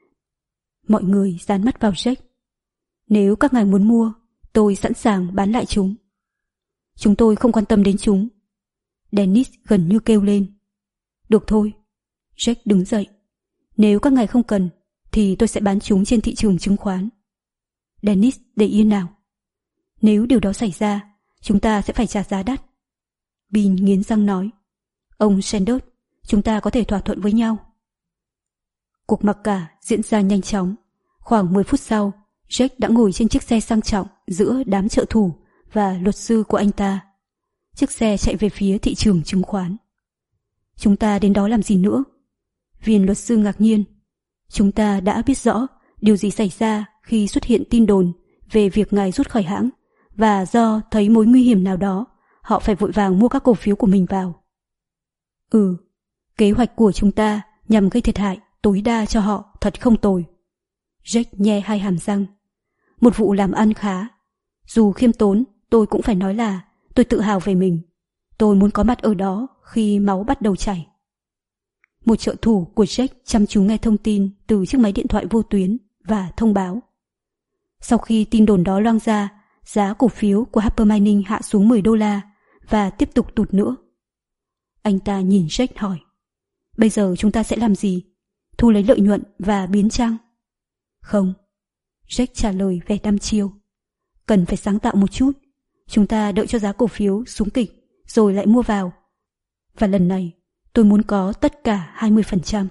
Mọi người dán mắt vào Jack. Nếu các ngài muốn mua, tôi sẵn sàng bán lại chúng. Chúng tôi không quan tâm đến chúng. Dennis gần như kêu lên. Được thôi. Jack đứng dậy. Nếu các ngài không cần, thì tôi sẽ bán chúng trên thị trường chứng khoán. Dennis để yên nào. Nếu điều đó xảy ra, chúng ta sẽ phải trả giá đắt. Bean nghiến răng nói. Ông Sanders, chúng ta có thể thỏa thuận với nhau. Cuộc mặc cả diễn ra nhanh chóng. Khoảng mười phút sau, Jack đã ngồi trên chiếc xe sang trọng giữa đám trợ thủ và luật sư của anh ta. Chiếc xe chạy về phía thị trường chứng khoán. Chúng ta đến đó làm gì nữa? Viên luật sư ngạc nhiên. Chúng ta đã biết rõ điều gì xảy ra khi xuất hiện tin đồn về việc ngài rút khỏi hãng, và do thấy mối nguy hiểm nào đó, họ phải vội vàng mua các cổ phiếu của mình vào. Ừ, kế hoạch của chúng ta nhằm gây thiệt hại tối đa cho họ thật không tồi. Jack nhe hai hàm răng. Một vụ làm ăn khá. Dù khiêm tốn, tôi cũng phải nói là tôi tự hào về mình. Tôi muốn có mặt ở đó khi máu bắt đầu chảy. Một trợ thủ của Jack chăm chú nghe thông tin từ chiếc máy điện thoại vô tuyến và thông báo. Sau khi tin đồn đó loang ra, giá cổ phiếu của Harper Mining hạ xuống mười đô la và tiếp tục tụt nữa. Anh ta nhìn Jack hỏi. Bây giờ chúng ta sẽ làm gì? Thu lấy lợi nhuận và biến chăng? Không. Jack trả lời vẻ đăm chiêu. Cần phải sáng tạo một chút. Chúng ta đợi cho giá cổ phiếu xuống kịch rồi lại mua vào. Và lần này tôi muốn có tất cả hai mươi phần trăm.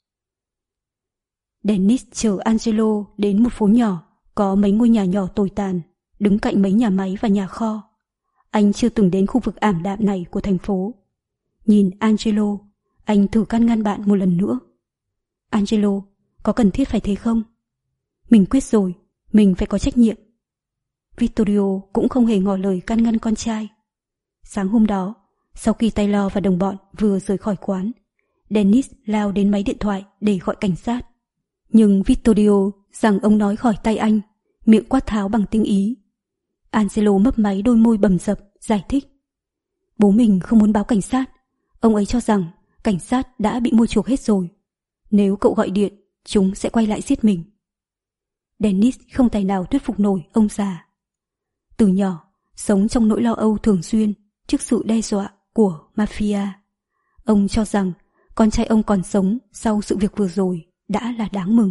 Dennis chở Angelo đến một phố nhỏ có mấy ngôi nhà nhỏ tồi tàn, đứng cạnh mấy nhà máy và nhà kho. Anh chưa từng đến khu vực ảm đạm này của thành phố. Nhìn Angelo, anh thử can ngăn bạn một lần nữa. Angelo, có cần thiết phải thế không? Mình quyết rồi, mình phải có trách nhiệm. Vittorio cũng không hề ngỏ lời can ngăn con trai. Sáng hôm đó, sau khi Taylor và đồng bọn vừa rời khỏi quán, Dennis lao đến máy điện thoại để gọi cảnh sát. Nhưng Vittorio rằng ông nói khỏi tay anh, miệng quát tháo bằng tiếng Ý. Angelo mấp máy đôi môi bầm dập, giải thích. Bố mình không muốn báo cảnh sát. Ông ấy cho rằng cảnh sát đã bị mua chuộc hết rồi. Nếu cậu gọi điện, chúng sẽ quay lại giết mình. Dennis không tài nào thuyết phục nổi ông già. Từ nhỏ, sống trong nỗi lo âu thường xuyên trước sự đe dọa của mafia. Ông cho rằng con trai ông còn sống sau sự việc vừa rồi đã là đáng mừng.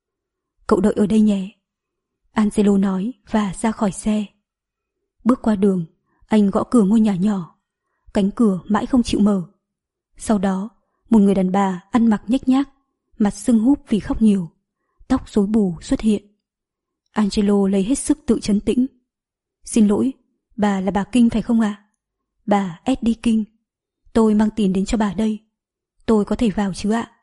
Cậu đợi ở đây nhé, Angelo nói và ra khỏi xe. Bước qua đường, anh gõ cửa ngôi nhà nhỏ. Cánh cửa mãi không chịu mở. Sau đó, một người đàn bà ăn mặc nhếch nhác, mặt sưng húp vì khóc nhiều, tóc rối bù xuất hiện. Angelo lấy hết sức tự trấn tĩnh. Xin lỗi, bà là bà Kinh phải không ạ? Bà Eddie Kinh. Tôi mang tiền đến cho bà đây. Tôi có thể vào chứ ạ?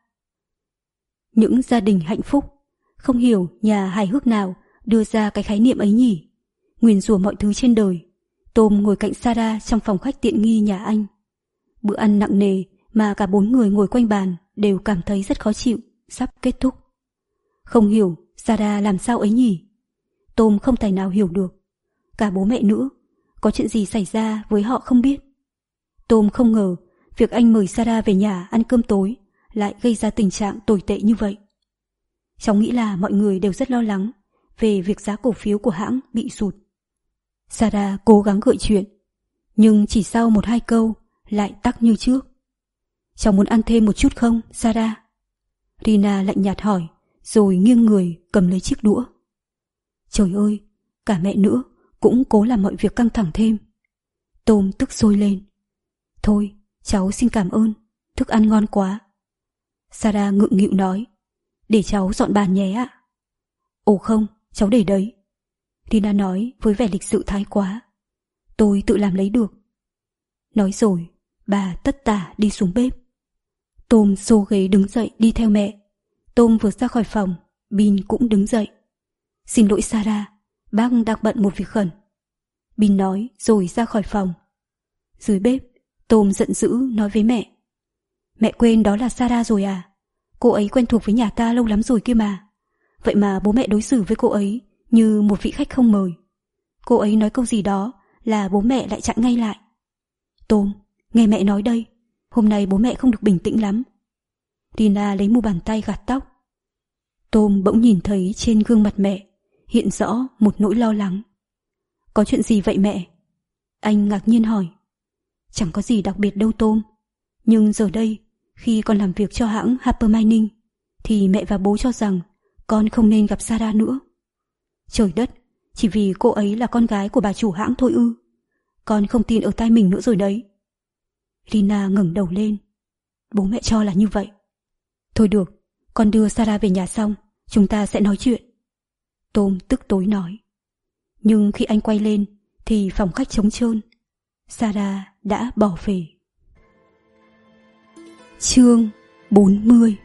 Những gia đình hạnh phúc, không hiểu nhà hài hước nào đưa ra cái khái niệm ấy nhỉ. Nguyền rủa mọi thứ trên đời. Tom ngồi cạnh Sarah trong phòng khách tiện nghi nhà anh. Bữa ăn nặng nề mà cả bốn người ngồi quanh bàn đều cảm thấy rất khó chịu, sắp kết thúc. Không hiểu Sarah làm sao ấy nhỉ. Tom không tài nào hiểu được. Cả bố mẹ nữa, có chuyện gì xảy ra với họ không biết. Tom không ngờ việc anh mời Sarah về nhà ăn cơm tối lại gây ra tình trạng tồi tệ như vậy. Cháu nghĩ là mọi người đều rất lo lắng về việc giá cổ phiếu của hãng bị sụt. Sarah cố gắng gợi chuyện, nhưng chỉ sau một hai câu lại tắc như trước. Cháu muốn ăn thêm một chút không, Sarah? Rina lạnh nhạt hỏi, rồi nghiêng người cầm lấy chiếc đũa. Trời ơi, cả mẹ nữa cũng cố làm mọi việc căng thẳng thêm. Tom tức sôi lên. Thôi, cháu xin cảm ơn, thức ăn ngon quá. Sarah ngượng nghịu nói, để cháu dọn bàn nhé ạ. Ồ không, cháu để đấy. Rina nói với vẻ lịch sự thái quá. Tôi tự làm lấy được. Nói rồi, bà tất tả đi xuống bếp. Tom xô ghế đứng dậy đi theo mẹ. Tom vừa ra khỏi phòng, Bin cũng đứng dậy. Xin lỗi Sarah, bác đang bận một việc khẩn. Bin nói rồi ra khỏi phòng. Dưới bếp, Tom giận dữ nói với mẹ. Mẹ quên đó là Sarah rồi à? Cô ấy quen thuộc với nhà ta lâu lắm rồi kia mà. Vậy mà bố mẹ đối xử với cô ấy như một vị khách không mời. Cô ấy nói câu gì đó là bố mẹ lại chặn ngay lại. Tom, nghe mẹ nói đây. Hôm nay bố mẹ không được bình tĩnh lắm. Rina lấy mu bàn tay gạt tóc. Tom bỗng nhìn thấy trên gương mặt mẹ hiện rõ một nỗi lo lắng. Có chuyện gì vậy mẹ? Anh ngạc nhiên hỏi. Chẳng có gì đặc biệt đâu Tom. Nhưng giờ đây, khi con làm việc cho hãng Harper Mining, thì mẹ và bố cho rằng con không nên gặp Sarah nữa. Trời đất, chỉ vì cô ấy là con gái của bà chủ hãng thôi ư? Con không tin ở tai mình nữa rồi đấy. Lina ngẩng đầu lên. Bố mẹ cho là như vậy. Thôi được, con đưa Sarah về nhà xong, chúng ta sẽ nói chuyện. Tom tức tối nói. Nhưng khi anh quay lên thì phòng khách trống trơn. Sarah đã bỏ về. Chương bốn mươi.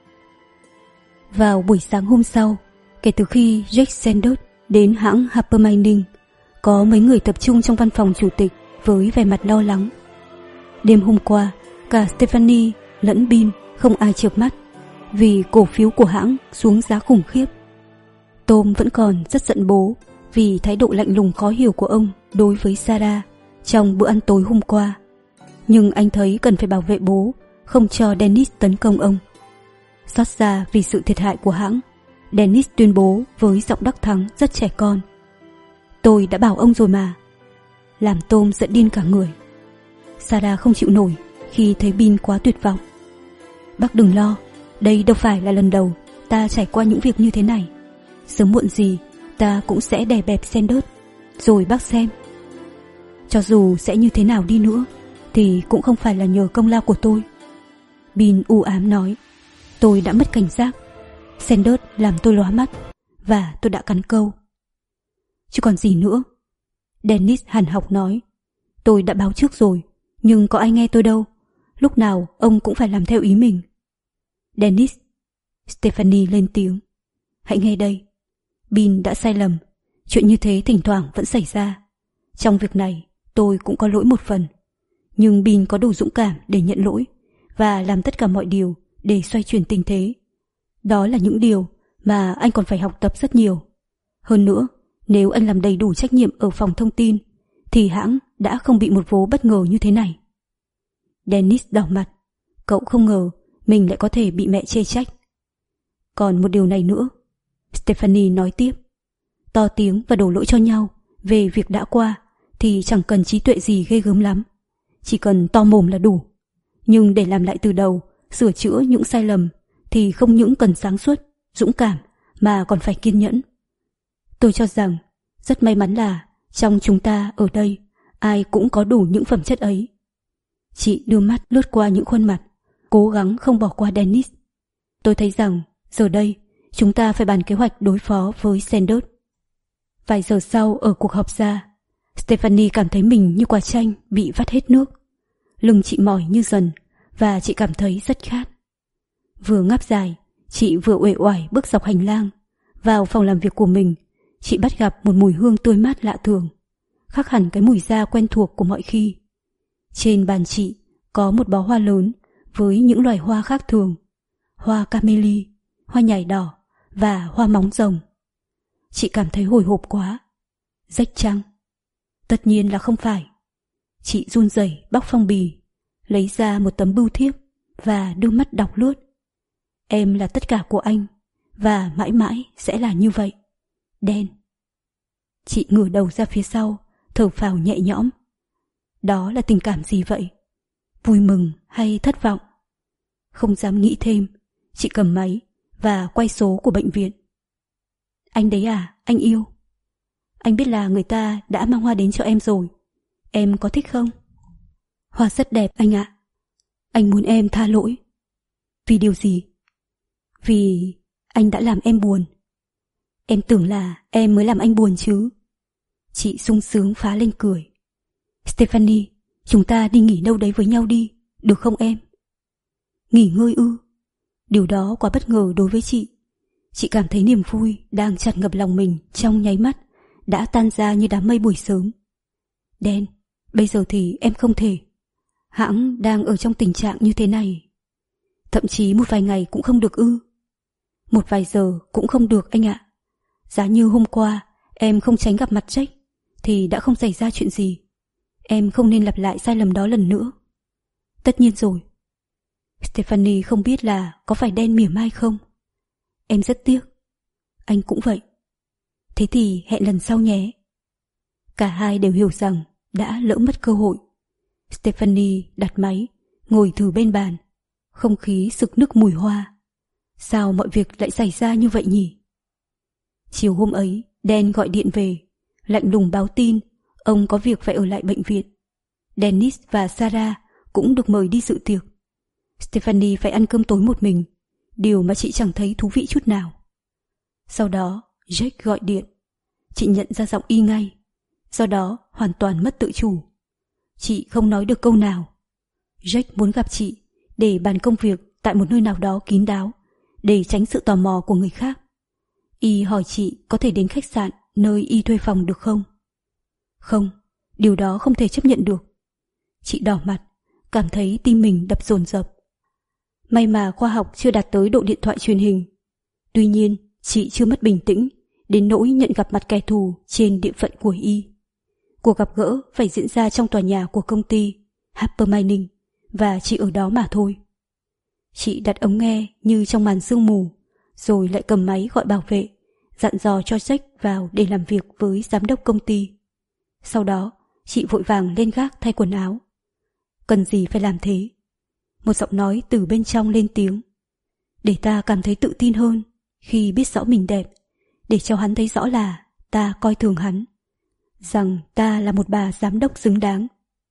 Vào buổi sáng hôm sau, kể từ khi Jack Sanders đến hãng Harper Mining, có mấy người tập trung trong văn phòng chủ tịch với vẻ mặt lo lắng. Đêm hôm qua, cả Stephanie lẫn Bill không ai chợp mắt vì cổ phiếu của hãng xuống giá khủng khiếp. Tom vẫn còn rất giận bố vì thái độ lạnh lùng khó hiểu của ông đối với Sarah trong bữa ăn tối hôm qua. Nhưng anh thấy cần phải bảo vệ bố, không cho Dennis tấn công ông. Xót xa vì sự thiệt hại của hãng, Dennis tuyên bố với giọng đắc thắng rất trẻ con. Tôi đã bảo ông rồi mà. Làm Tom giận điên cả người. Sarah không chịu nổi khi thấy Bill quá tuyệt vọng. Bác đừng lo, đây đâu phải là lần đầu ta trải qua những việc như thế này. Sớm muộn gì ta cũng sẽ đè bẹp Sanders, rồi bác xem. Cho dù sẽ như thế nào đi nữa thì cũng không phải là nhờ công lao của tôi. Bill u ám nói. Tôi đã mất cảnh giác. Sanders làm tôi lóa mắt và tôi đã cắn câu. Chứ còn gì nữa. Dennis hằn học nói. Tôi đã báo trước rồi, nhưng có ai nghe tôi đâu. Lúc nào ông cũng phải làm theo ý mình. Dennis. Stephanie lên tiếng. Hãy nghe đây. Bill đã sai lầm. Chuyện như thế thỉnh thoảng vẫn xảy ra. Trong việc này tôi cũng có lỗi một phần. Nhưng Bill có đủ dũng cảm để nhận lỗi và làm tất cả mọi điều để xoay chuyển tình thế. Đó là những điều mà anh còn phải học tập rất nhiều. Hơn nữa, nếu anh làm đầy đủ trách nhiệm ở phòng thông tin thì hãng đã không bị một vố bất ngờ như thế này. Dennis đỏ mặt. Cậu không ngờ mình lại có thể bị mẹ chê trách. Còn một điều này nữa, Stephanie nói tiếp. To tiếng và đổ lỗi cho nhau về việc đã qua thì chẳng cần trí tuệ gì ghê gớm lắm. Chỉ cần to mồm là đủ. Nhưng để làm lại từ đầu, sửa chữa những sai lầm thì không những cần sáng suốt, dũng cảm mà còn phải kiên nhẫn. Tôi cho rằng rất may mắn là trong chúng ta ở đây ai cũng có đủ những phẩm chất ấy. Chị đưa mắt lướt qua những khuôn mặt, cố gắng không bỏ qua Dennis. Tôi thấy rằng giờ đây chúng ta phải bàn kế hoạch đối phó với Sanders. Vài giờ sau ở cuộc họp ra, Stephanie cảm thấy mình như quả chanh bị vắt hết nước. Lưng chị mỏi như dần và chị cảm thấy rất khát. Vừa ngáp dài, chị vừa uể oải bước dọc hành lang. Vào phòng làm việc của mình, chị bắt gặp một mùi hương tươi mát lạ thường, khác hẳn cái mùi da quen thuộc của mọi khi. Trên bàn chị có một bó hoa lớn với những loài hoa khác thường. Hoa camellia, hoa nhài đỏ và hoa móng rồng. Chị cảm thấy hồi hộp quá. Rách chăng? Tất nhiên là không phải. Chị run rẩy bóc phong bì, lấy ra một tấm bưu thiếp và đưa mắt đọc lướt. Em là tất cả của anh và mãi mãi sẽ là như vậy. Dan. Chị ngửa đầu ra phía sau, thở phào nhẹ nhõm. Đó là tình cảm gì vậy? Vui mừng hay thất vọng? Không dám nghĩ thêm, chị cầm máy và quay số của bệnh viện. Anh đấy à, anh yêu. Anh biết là người ta đã mang hoa đến cho em rồi. Em có thích không? Hoa rất đẹp anh ạ. Anh muốn em tha lỗi. Vì điều gì? Vì anh đã làm em buồn. Em tưởng là em mới làm anh buồn chứ. Chị sung sướng phá lên cười. Stephanie, chúng ta đi nghỉ đâu đấy với nhau đi, được không em? Nghỉ ngơi ư? Điều đó quá bất ngờ đối với chị. Chị cảm thấy niềm vui đang tràn ngập lòng mình trong nháy mắt đã tan ra như đám mây buổi sớm. Dan, bây giờ thì em không thể. Hãng đang ở trong tình trạng như thế này. Thậm chí một vài ngày cũng không được ư? Một vài giờ cũng không được anh ạ. Giá như hôm qua em không tránh gặp mặt Jack thì đã không xảy ra chuyện gì. Em không nên lặp lại sai lầm đó lần nữa. Tất nhiên rồi. Stephanie không biết là có phải Dan mỉa mai không. Em rất tiếc. Anh cũng vậy. Thế thì hẹn lần sau nhé. Cả hai đều hiểu rằng đã lỡ mất cơ hội. Stephanie đặt máy, ngồi thử bên bàn. Không khí sực nức mùi hoa. Sao mọi việc lại xảy ra như vậy nhỉ? Chiều hôm ấy, Dan gọi điện về, lạnh lùng báo tin ông có việc phải ở lại bệnh viện. Dennis và Sarah cũng được mời đi dự tiệc. Stephanie phải ăn cơm tối một mình, điều mà chị chẳng thấy thú vị chút nào. Sau đó, Jack gọi điện. Chị nhận ra giọng y ngay, do đó hoàn toàn mất tự chủ. Chị không nói được câu nào. Jack muốn gặp chị để bàn công việc tại một nơi nào đó kín đáo, để tránh sự tò mò của người khác. Y hỏi chị có thể đến khách sạn nơi y thuê phòng được không? Không, điều đó không thể chấp nhận được. Chị đỏ mặt, cảm thấy tim mình đập dồn dập. May mà khoa học chưa đạt tới độ điện thoại truyền hình. Tuy nhiên, chị chưa mất bình tĩnh đến nỗi nhận gặp mặt kẻ thù trên địa phận của y. Cuộc gặp gỡ phải diễn ra trong tòa nhà của công ty Harper Mining, và chị ở đó mà thôi. Chị đặt ống nghe như trong màn sương mù, rồi lại cầm máy gọi bảo vệ, dặn dò cho Jack vào để làm việc với giám đốc công ty. Sau đó, chị vội vàng lên gác thay quần áo. Cần gì phải làm thế? Một giọng nói từ bên trong lên tiếng. Để ta cảm thấy tự tin hơn khi biết rõ mình đẹp, để cho hắn thấy rõ là ta coi thường hắn, rằng ta là một bà giám đốc xứng đáng.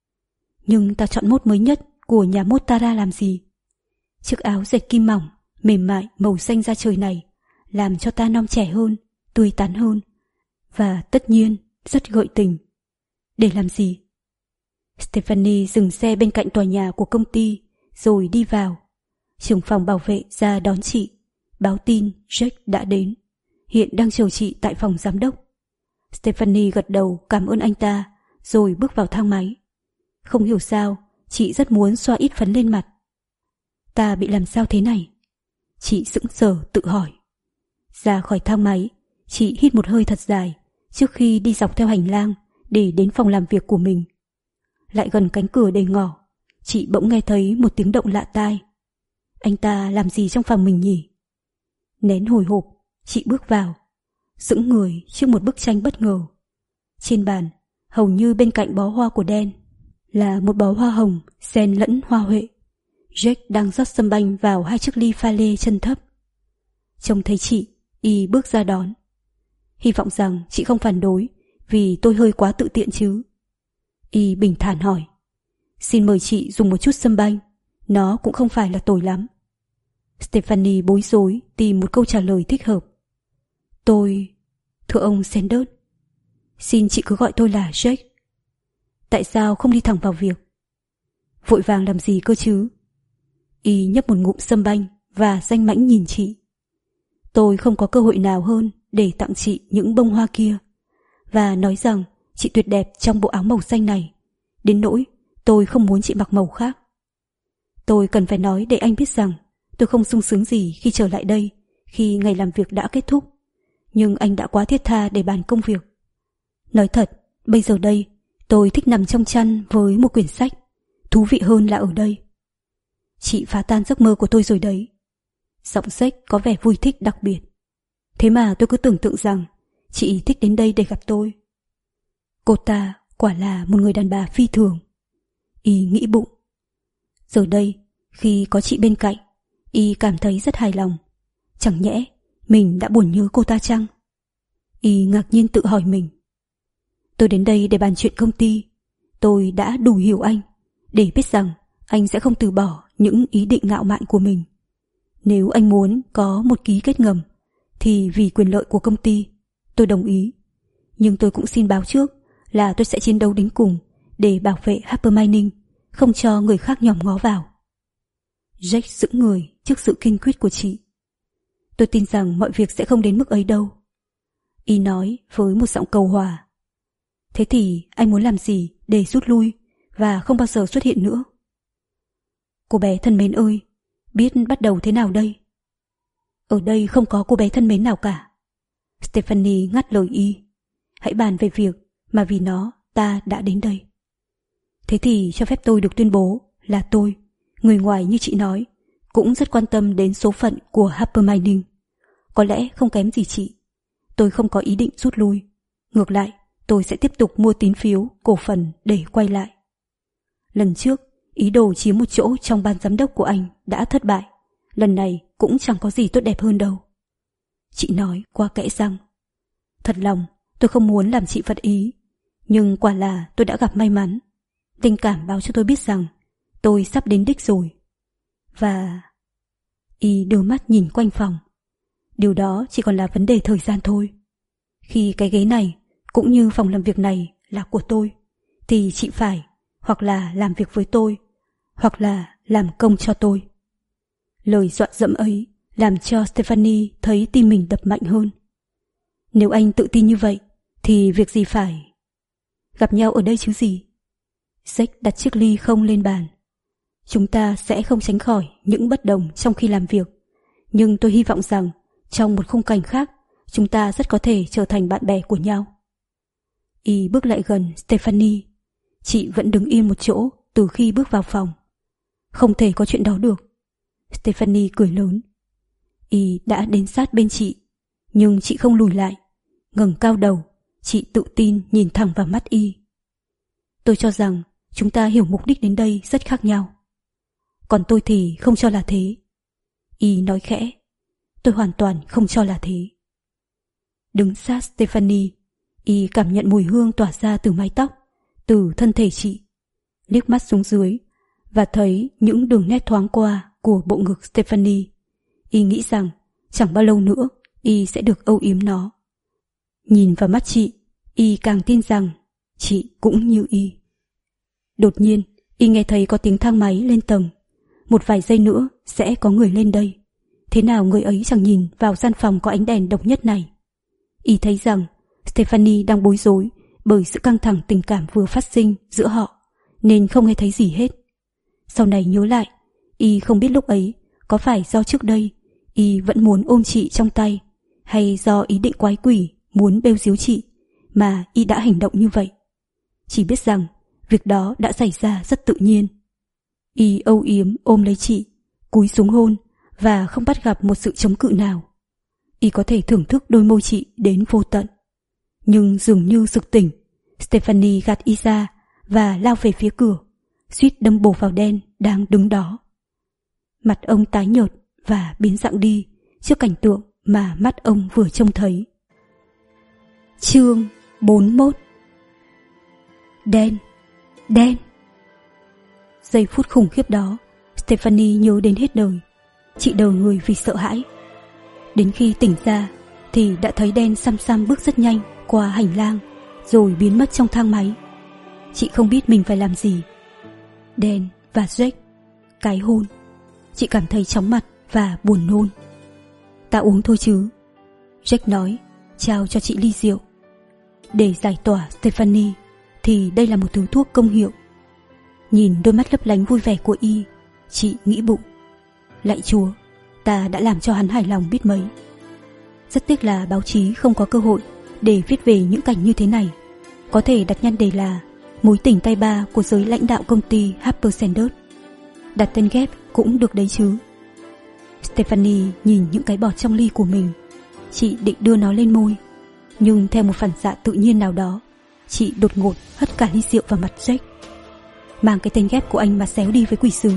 Nhưng ta chọn mốt mới nhất của nhà mốt Tara làm gì? Chiếc áo dệt kim mỏng, mềm mại màu xanh da trời này làm cho ta non trẻ hơn, tươi tắn hơn, và tất nhiên rất gợi tình. Để làm gì? Stephanie dừng xe bên cạnh tòa nhà của công ty rồi đi vào. Trưởng phòng bảo vệ ra đón chị, báo tin Jack đã đến, hiện đang chờ chị tại phòng giám đốc. Stephanie gật đầu cảm ơn anh ta rồi bước vào thang máy. Không hiểu sao, chị rất muốn xoa ít phấn lên mặt. Ta bị làm sao thế này? Chị sững sờ tự hỏi. Ra khỏi thang máy, chị hít một hơi thật dài trước khi đi dọc theo hành lang để đến phòng làm việc của mình. Lại gần cánh cửa đầy ngỏ, chị bỗng nghe thấy một tiếng động lạ tai. Anh ta làm gì trong phòng mình nhỉ? Nén hồi hộp, chị bước vào, sững người trước một bức tranh bất ngờ. Trên bàn, hầu như bên cạnh bó hoa của Dan, là một bó hoa hồng xen lẫn hoa huệ. Jack đang rót sâm banh vào hai chiếc ly pha lê chân thấp. Trông thấy chị, y bước ra đón. Hy vọng rằng chị không phản đối vì tôi hơi quá tự tiện chứ? Y bình thản hỏi. Xin mời chị dùng một chút sâm banh, nó cũng không phải là tồi lắm. Stephanie bối rối tìm một câu trả lời thích hợp. Tôi... Thưa ông Sanders, xin chị cứ gọi tôi là Jack. Tại sao không đi thẳng vào việc? Vội vàng làm gì cơ chứ? Y nhấp một ngụm sâm banh và danh mãnh nhìn chị. Tôi không có cơ hội nào hơn để tặng chị những bông hoa kia, và nói rằng chị tuyệt đẹp trong bộ áo màu xanh này, đến nỗi tôi không muốn chị mặc màu khác. Tôi cần phải nói để anh biết rằng tôi không sung sướng gì khi trở lại đây khi ngày làm việc đã kết thúc, nhưng anh đã quá thiết tha để bàn công việc. Nói thật, bây giờ đây tôi thích nằm trong chăn với một quyển sách, thú vị hơn là ở đây. Chị phá tan giấc mơ của tôi rồi đấy. Giọng Jack có vẻ vui thích đặc biệt. Thế mà tôi cứ tưởng tượng rằng chị thích đến đây để gặp tôi. Cô ta quả là một người đàn bà phi thường. Y nghĩ bụng. Giờ đây, khi có chị bên cạnh, Y cảm thấy rất hài lòng. Chẳng nhẽ mình đã buồn nhớ cô ta chăng? Y ngạc nhiên tự hỏi mình. Tôi đến đây để bàn chuyện công ty. Tôi đã đủ hiểu anh để biết rằng anh sẽ không từ bỏ những ý định ngạo mạn của mình. Nếu anh muốn có một ký kết ngầm thì vì quyền lợi của công ty, tôi đồng ý. Nhưng tôi cũng xin báo trước là tôi sẽ chiến đấu đến cùng để bảo vệ Harper Mining, không cho người khác nhòm ngó vào. Jack sững người trước sự kiên quyết của chị. Tôi tin rằng mọi việc sẽ không đến mức ấy đâu. Y nói với một giọng cầu hòa. Thế thì anh muốn làm gì để rút lui và không bao giờ xuất hiện nữa? Cô bé thân mến ơi, biết bắt đầu thế nào đây? Ở đây không có cô bé thân mến nào cả. Stephanie ngắt lời Y. Hãy bàn về việc mà vì nó ta đã đến đây. Thế thì cho phép tôi được tuyên bố là tôi, người ngoài như chị nói, cũng rất quan tâm đến số phận của Harper Mining. Có lẽ không kém gì chị. Tôi không có ý định rút lui. Ngược lại, tôi sẽ tiếp tục mua tín phiếu, cổ phần để quay lại. Lần trước, ý đồ chiếm một chỗ trong ban giám đốc của anh đã thất bại. Lần này cũng chẳng có gì tốt đẹp hơn đâu. Chị nói qua kẽ răng. Thật lòng, tôi không muốn làm chị phật ý, nhưng quả là tôi đã gặp may mắn. Tình cảm báo cho tôi biết rằng tôi sắp đến đích rồi. Và... Y đưa mắt nhìn quanh phòng. Điều đó chỉ còn là vấn đề thời gian thôi. Khi cái ghế này cũng như phòng làm việc này là của tôi, thì chị phải hoặc là làm việc với tôi, hoặc là làm công cho tôi. Lời dọa dẫm ấy làm cho Stephanie thấy tim mình đập mạnh hơn. Nếu anh tự tin như vậy thì việc gì phải gặp nhau ở đây chứ gì? Jack đặt chiếc ly không lên bàn. Chúng ta sẽ không tránh khỏi những bất đồng trong khi làm việc, nhưng tôi hy vọng rằng trong một khung cảnh khác chúng ta rất có thể trở thành bạn bè của nhau. Y bước lại gần Stephanie. Chị vẫn đứng yên một chỗ từ khi bước vào phòng. Không thể có chuyện đó được. Stephanie cười lớn. Y đã đến sát bên chị, nhưng chị không lùi lại. Ngẩng cao đầu, chị tự tin nhìn thẳng vào mắt Y. Tôi cho rằng chúng ta hiểu mục đích đến đây rất khác nhau. Còn tôi thì không cho là thế. Y nói khẽ. Tôi hoàn toàn không cho là thế. Đứng sát Stephanie, Y cảm nhận mùi hương tỏa ra từ mái tóc, từ thân thể chị. Liếc mắt xuống dưới và thấy những đường nét thoáng qua của bộ ngực Stephanie. Y nghĩ rằng chẳng bao lâu nữa Y sẽ được âu yếm nó. Nhìn vào mắt chị, Y càng tin rằng chị cũng như Y. Đột nhiên, Y nghe thấy có tiếng thang máy lên tầng. Một vài giây nữa sẽ có người lên đây. Thế nào người ấy chẳng nhìn vào gian phòng có ánh đèn độc nhất này. Y thấy rằng Stephanie đang bối rối bởi sự căng thẳng tình cảm vừa phát sinh giữa họ, nên không nghe thấy gì hết. Sau này nhớ lại, Y không biết lúc ấy có phải do trước đây Y vẫn muốn ôm chị trong tay, hay do ý định quái quỷ muốn bêu díu chị mà Y đã hành động như vậy. Chỉ biết rằng việc đó đã xảy ra rất tự nhiên. Y âu yếm ôm lấy chị, cúi xuống hôn và không bắt gặp một sự chống cự nào. Y có thể thưởng thức đôi môi chị đến vô tận. Nhưng dường như sực tỉnh, Stephanie gạt Y ra và lao về phía cửa, suýt đâm bổ vào Dan đang đứng đó. Mặt ông tái nhợt và biến dạng đi trước cảnh tượng mà mắt ông vừa trông thấy. Chương bốn mươi mốt. Dan, Dan. Giây phút khủng khiếp đó, Stephanie nhớ đến hết đời. Chị đờ người vì sợ hãi. Đến khi tỉnh ra thì đã thấy Dan xăm xăm bước rất nhanh qua hành lang rồi biến mất trong thang máy. Chị không biết mình phải làm gì. Dan và Jack, cái hôn. Chị cảm thấy chóng mặt và buồn nôn. Ta uống thôi chứ, Jack nói, trao cho chị ly rượu. Để giải tỏa Stephanie thì đây là một thứ thuốc công hiệu. Nhìn đôi mắt lấp lánh vui vẻ của Y, chị nghĩ bụng, lạy Chúa, ta đã làm cho hắn hài lòng biết mấy. Rất tiếc là báo chí không có cơ hội để viết về những cảnh như thế này. Có thể đặt nhan đề là mối tình tay ba của giới lãnh đạo công ty Harper Sanders. Đặt tên ghép cũng được đấy chứ. Stephanie nhìn những cái bọt trong ly của mình. Chị định đưa nó lên môi, nhưng theo một phản xạ tự nhiên nào đó, chị đột ngột hất cả ly rượu vào mặt Jack. Mang cái tên ghép của anh mà xéo đi với quỷ sứ.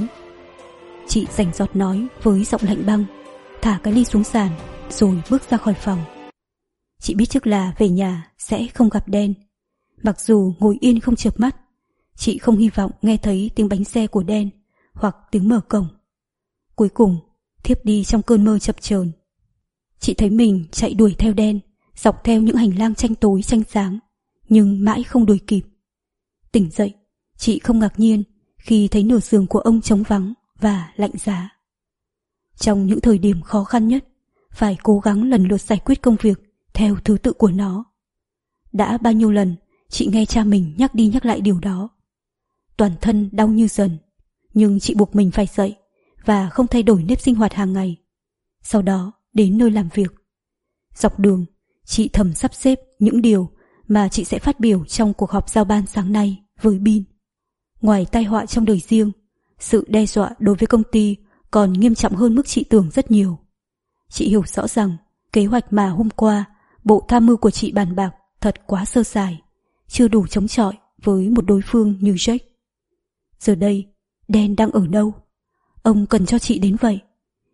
Chị rành rọt nói với giọng lạnh băng, thả cái ly xuống sàn rồi bước ra khỏi phòng. Chị biết trước là về nhà sẽ không gặp Dan. Mặc dù ngồi yên không chợp mắt, chị không hy vọng nghe thấy tiếng bánh xe của Dan hoặc tiếng mở cổng. Cuối cùng thiếp đi trong cơn mơ chập chờn. Chị thấy mình chạy đuổi theo Dan, dọc theo những hành lang tranh tối tranh sáng, nhưng mãi không đuổi kịp. Tỉnh dậy, chị không ngạc nhiên khi thấy nửa giường của ông trống vắng và lạnh giá. Trong những thời điểm khó khăn nhất, phải cố gắng lần lượt giải quyết công việc theo thứ tự của nó. Đã bao nhiêu lần chị nghe cha mình nhắc đi nhắc lại điều đó. Toàn thân đau như dần, nhưng chị buộc mình phải dậy và không thay đổi nếp sinh hoạt hàng ngày. Sau đó đến nơi làm việc. Dọc đường, chị thầm sắp xếp những điều mà chị sẽ phát biểu trong cuộc họp giao ban sáng nay với Bin. Ngoài tai họa trong đời riêng, sự đe dọa đối với công ty còn nghiêm trọng hơn mức chị tưởng rất nhiều. Chị hiểu rõ rằng kế hoạch mà hôm qua bộ tham mưu của chị bàn bạc thật quá sơ sài, chưa đủ chống chọi với một đối phương như Jack. Giờ đây, Dan đang ở đâu? Ông cần cho chị đến vậy.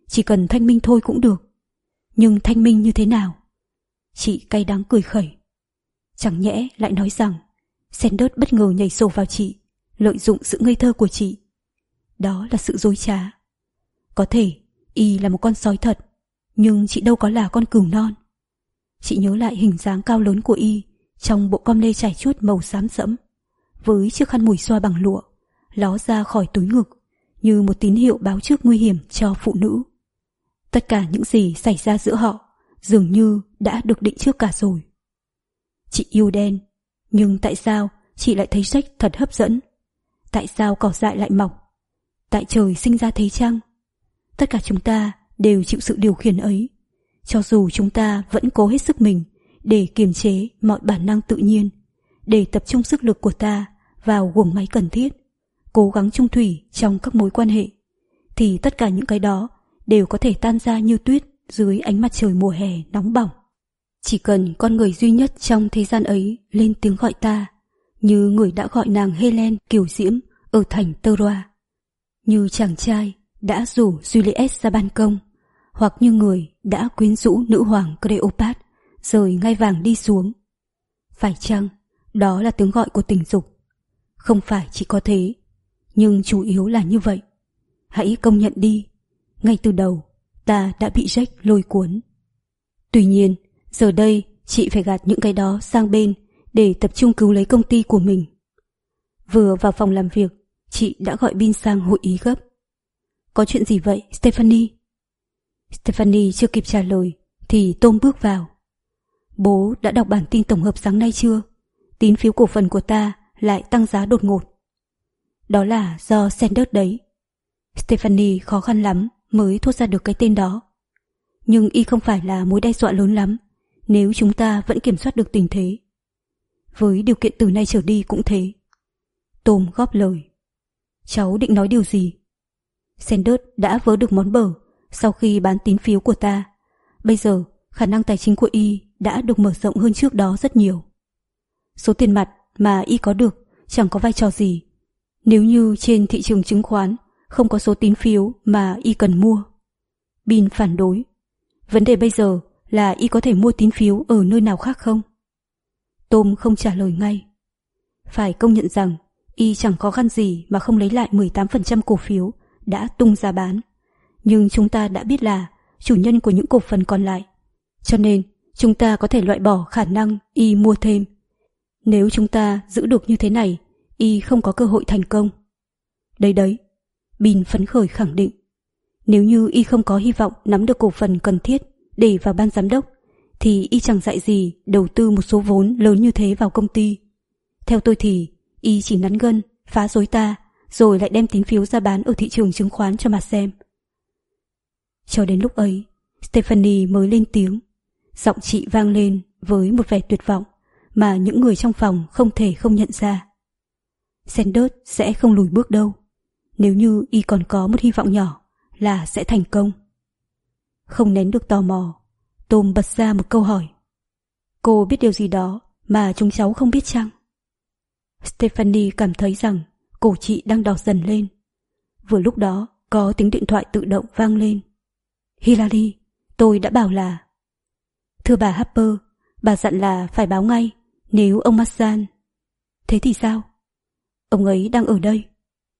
chỉ cần thanh minh thôi cũng được. Nhưng thanh minh như thế nào? Chị cay đắng cười khẩy. Chẳng nhẽ lại nói rằng Sanders bất ngờ nhảy sổ vào chị, lợi dụng sự ngây thơ của chị. Đó là sự dối trá. Có thể y là một con sói thật, nhưng chị đâu có là con cừu non. Chị nhớ lại hình dáng cao lớn của y trong bộ com lê trải chuốt màu xám sẫm, với chiếc khăn mùi xoa bằng lụa ló ra khỏi túi ngực như một tín hiệu báo trước nguy hiểm cho phụ nữ. Tất cả những gì xảy ra giữa họ dường như đã được định trước cả rồi. Chị yêu đen, nhưng tại sao chị lại thấy Jack thật hấp dẫn? Tại sao cỏ dại lại mọc? Tại trời sinh ra thế chăng? Tất cả chúng ta đều chịu sự điều khiển ấy, cho dù chúng ta vẫn cố hết sức mình để kiềm chế mọi bản năng tự nhiên, để tập trung sức lực của ta vào guồng máy cần thiết, cố gắng chung thủy trong các mối quan hệ, thì tất cả những cái đó đều có thể tan ra như tuyết dưới ánh mặt trời mùa hè nóng bỏng. Chỉ cần con người duy nhất trong thế gian ấy lên tiếng gọi ta, như người đã gọi nàng Helen kiều diễm ở thành Troa, như chàng trai đã rủ Juliet ra ban công, hoặc như người đã quyến rũ nữ hoàng Cleopat rời ngai vàng đi xuống. Phải chăng đó là tiếng gọi của tình dục? Không phải chỉ có thế, nhưng chủ yếu là như vậy. Hãy công nhận đi, ngay từ đầu ta đã bị Jack lôi cuốn. Tuy nhiên, giờ đây chị phải gạt những cái đó sang bên để tập trung cứu lấy công ty của mình. Vừa vào phòng làm việc, chị đã gọi Bin sang hội ý gấp. Có chuyện gì vậy, Stephanie? Stephanie chưa kịp trả lời thì Tom bước vào. Bố đã đọc bản tin tổng hợp sáng nay chưa? Tín phiếu cổ phần của ta lại tăng giá đột ngột. Đó là do Sanders đấy. Stephanie khó khăn lắm mới thốt ra được cái tên đó. Nhưng y không phải là mối đe dọa lớn lắm nếu chúng ta vẫn kiểm soát được tình thế. Với điều kiện từ nay trở đi cũng thế. Tom góp lời. Cháu định nói điều gì? Sanders đã vớ được món bở sau khi bán tín phiếu của ta. Bây giờ khả năng tài chính của y đã được mở rộng hơn trước đó rất nhiều. Số tiền mặt mà y có được chẳng có vai trò gì nếu như trên thị trường chứng khoán không có số tín phiếu mà y cần mua. Bin phản đối. Vấn đề bây giờ là y có thể mua tín phiếu ở nơi nào khác không? Tom không trả lời ngay. Phải công nhận rằng y chẳng khó khăn gì mà không lấy lại mười tám phần trăm cổ phiếu đã tung ra bán. Nhưng chúng ta đã biết là chủ nhân của những cổ phần còn lại, cho nên chúng ta có thể loại bỏ khả năng y mua thêm. Nếu chúng ta giữ được như thế này, y không có cơ hội thành công. Đấy đấy, Bin phấn khởi khẳng định. Nếu như y không có hy vọng nắm được cổ phần cần thiết để vào ban giám đốc, thì y chẳng dạy gì đầu tư một số vốn lớn như thế vào công ty. Theo tôi thì y chỉ nắn gân, phá rối ta, rồi lại đem tín phiếu ra bán ở thị trường chứng khoán cho mà xem. Cho đến lúc ấy, Stephanie mới lên tiếng. Giọng chị vang lên với một vẻ tuyệt vọng mà những người trong phòng không thể không nhận ra. Sanders sẽ không lùi bước đâu, nếu như y còn có một hy vọng nhỏ là sẽ thành công. Không nén được tò mò, Tom bật ra một câu hỏi. Cô biết điều gì đó mà chúng cháu không biết chăng? Stephanie cảm thấy rằng cổ chị đang đỏ dần lên. Vừa lúc đó có tiếng điện thoại tự động vang lên. Hillary, tôi đã bảo là... Thưa bà Harper, bà dặn là phải báo ngay nếu ông Marsan... Thế thì sao? Ông ấy đang ở đây.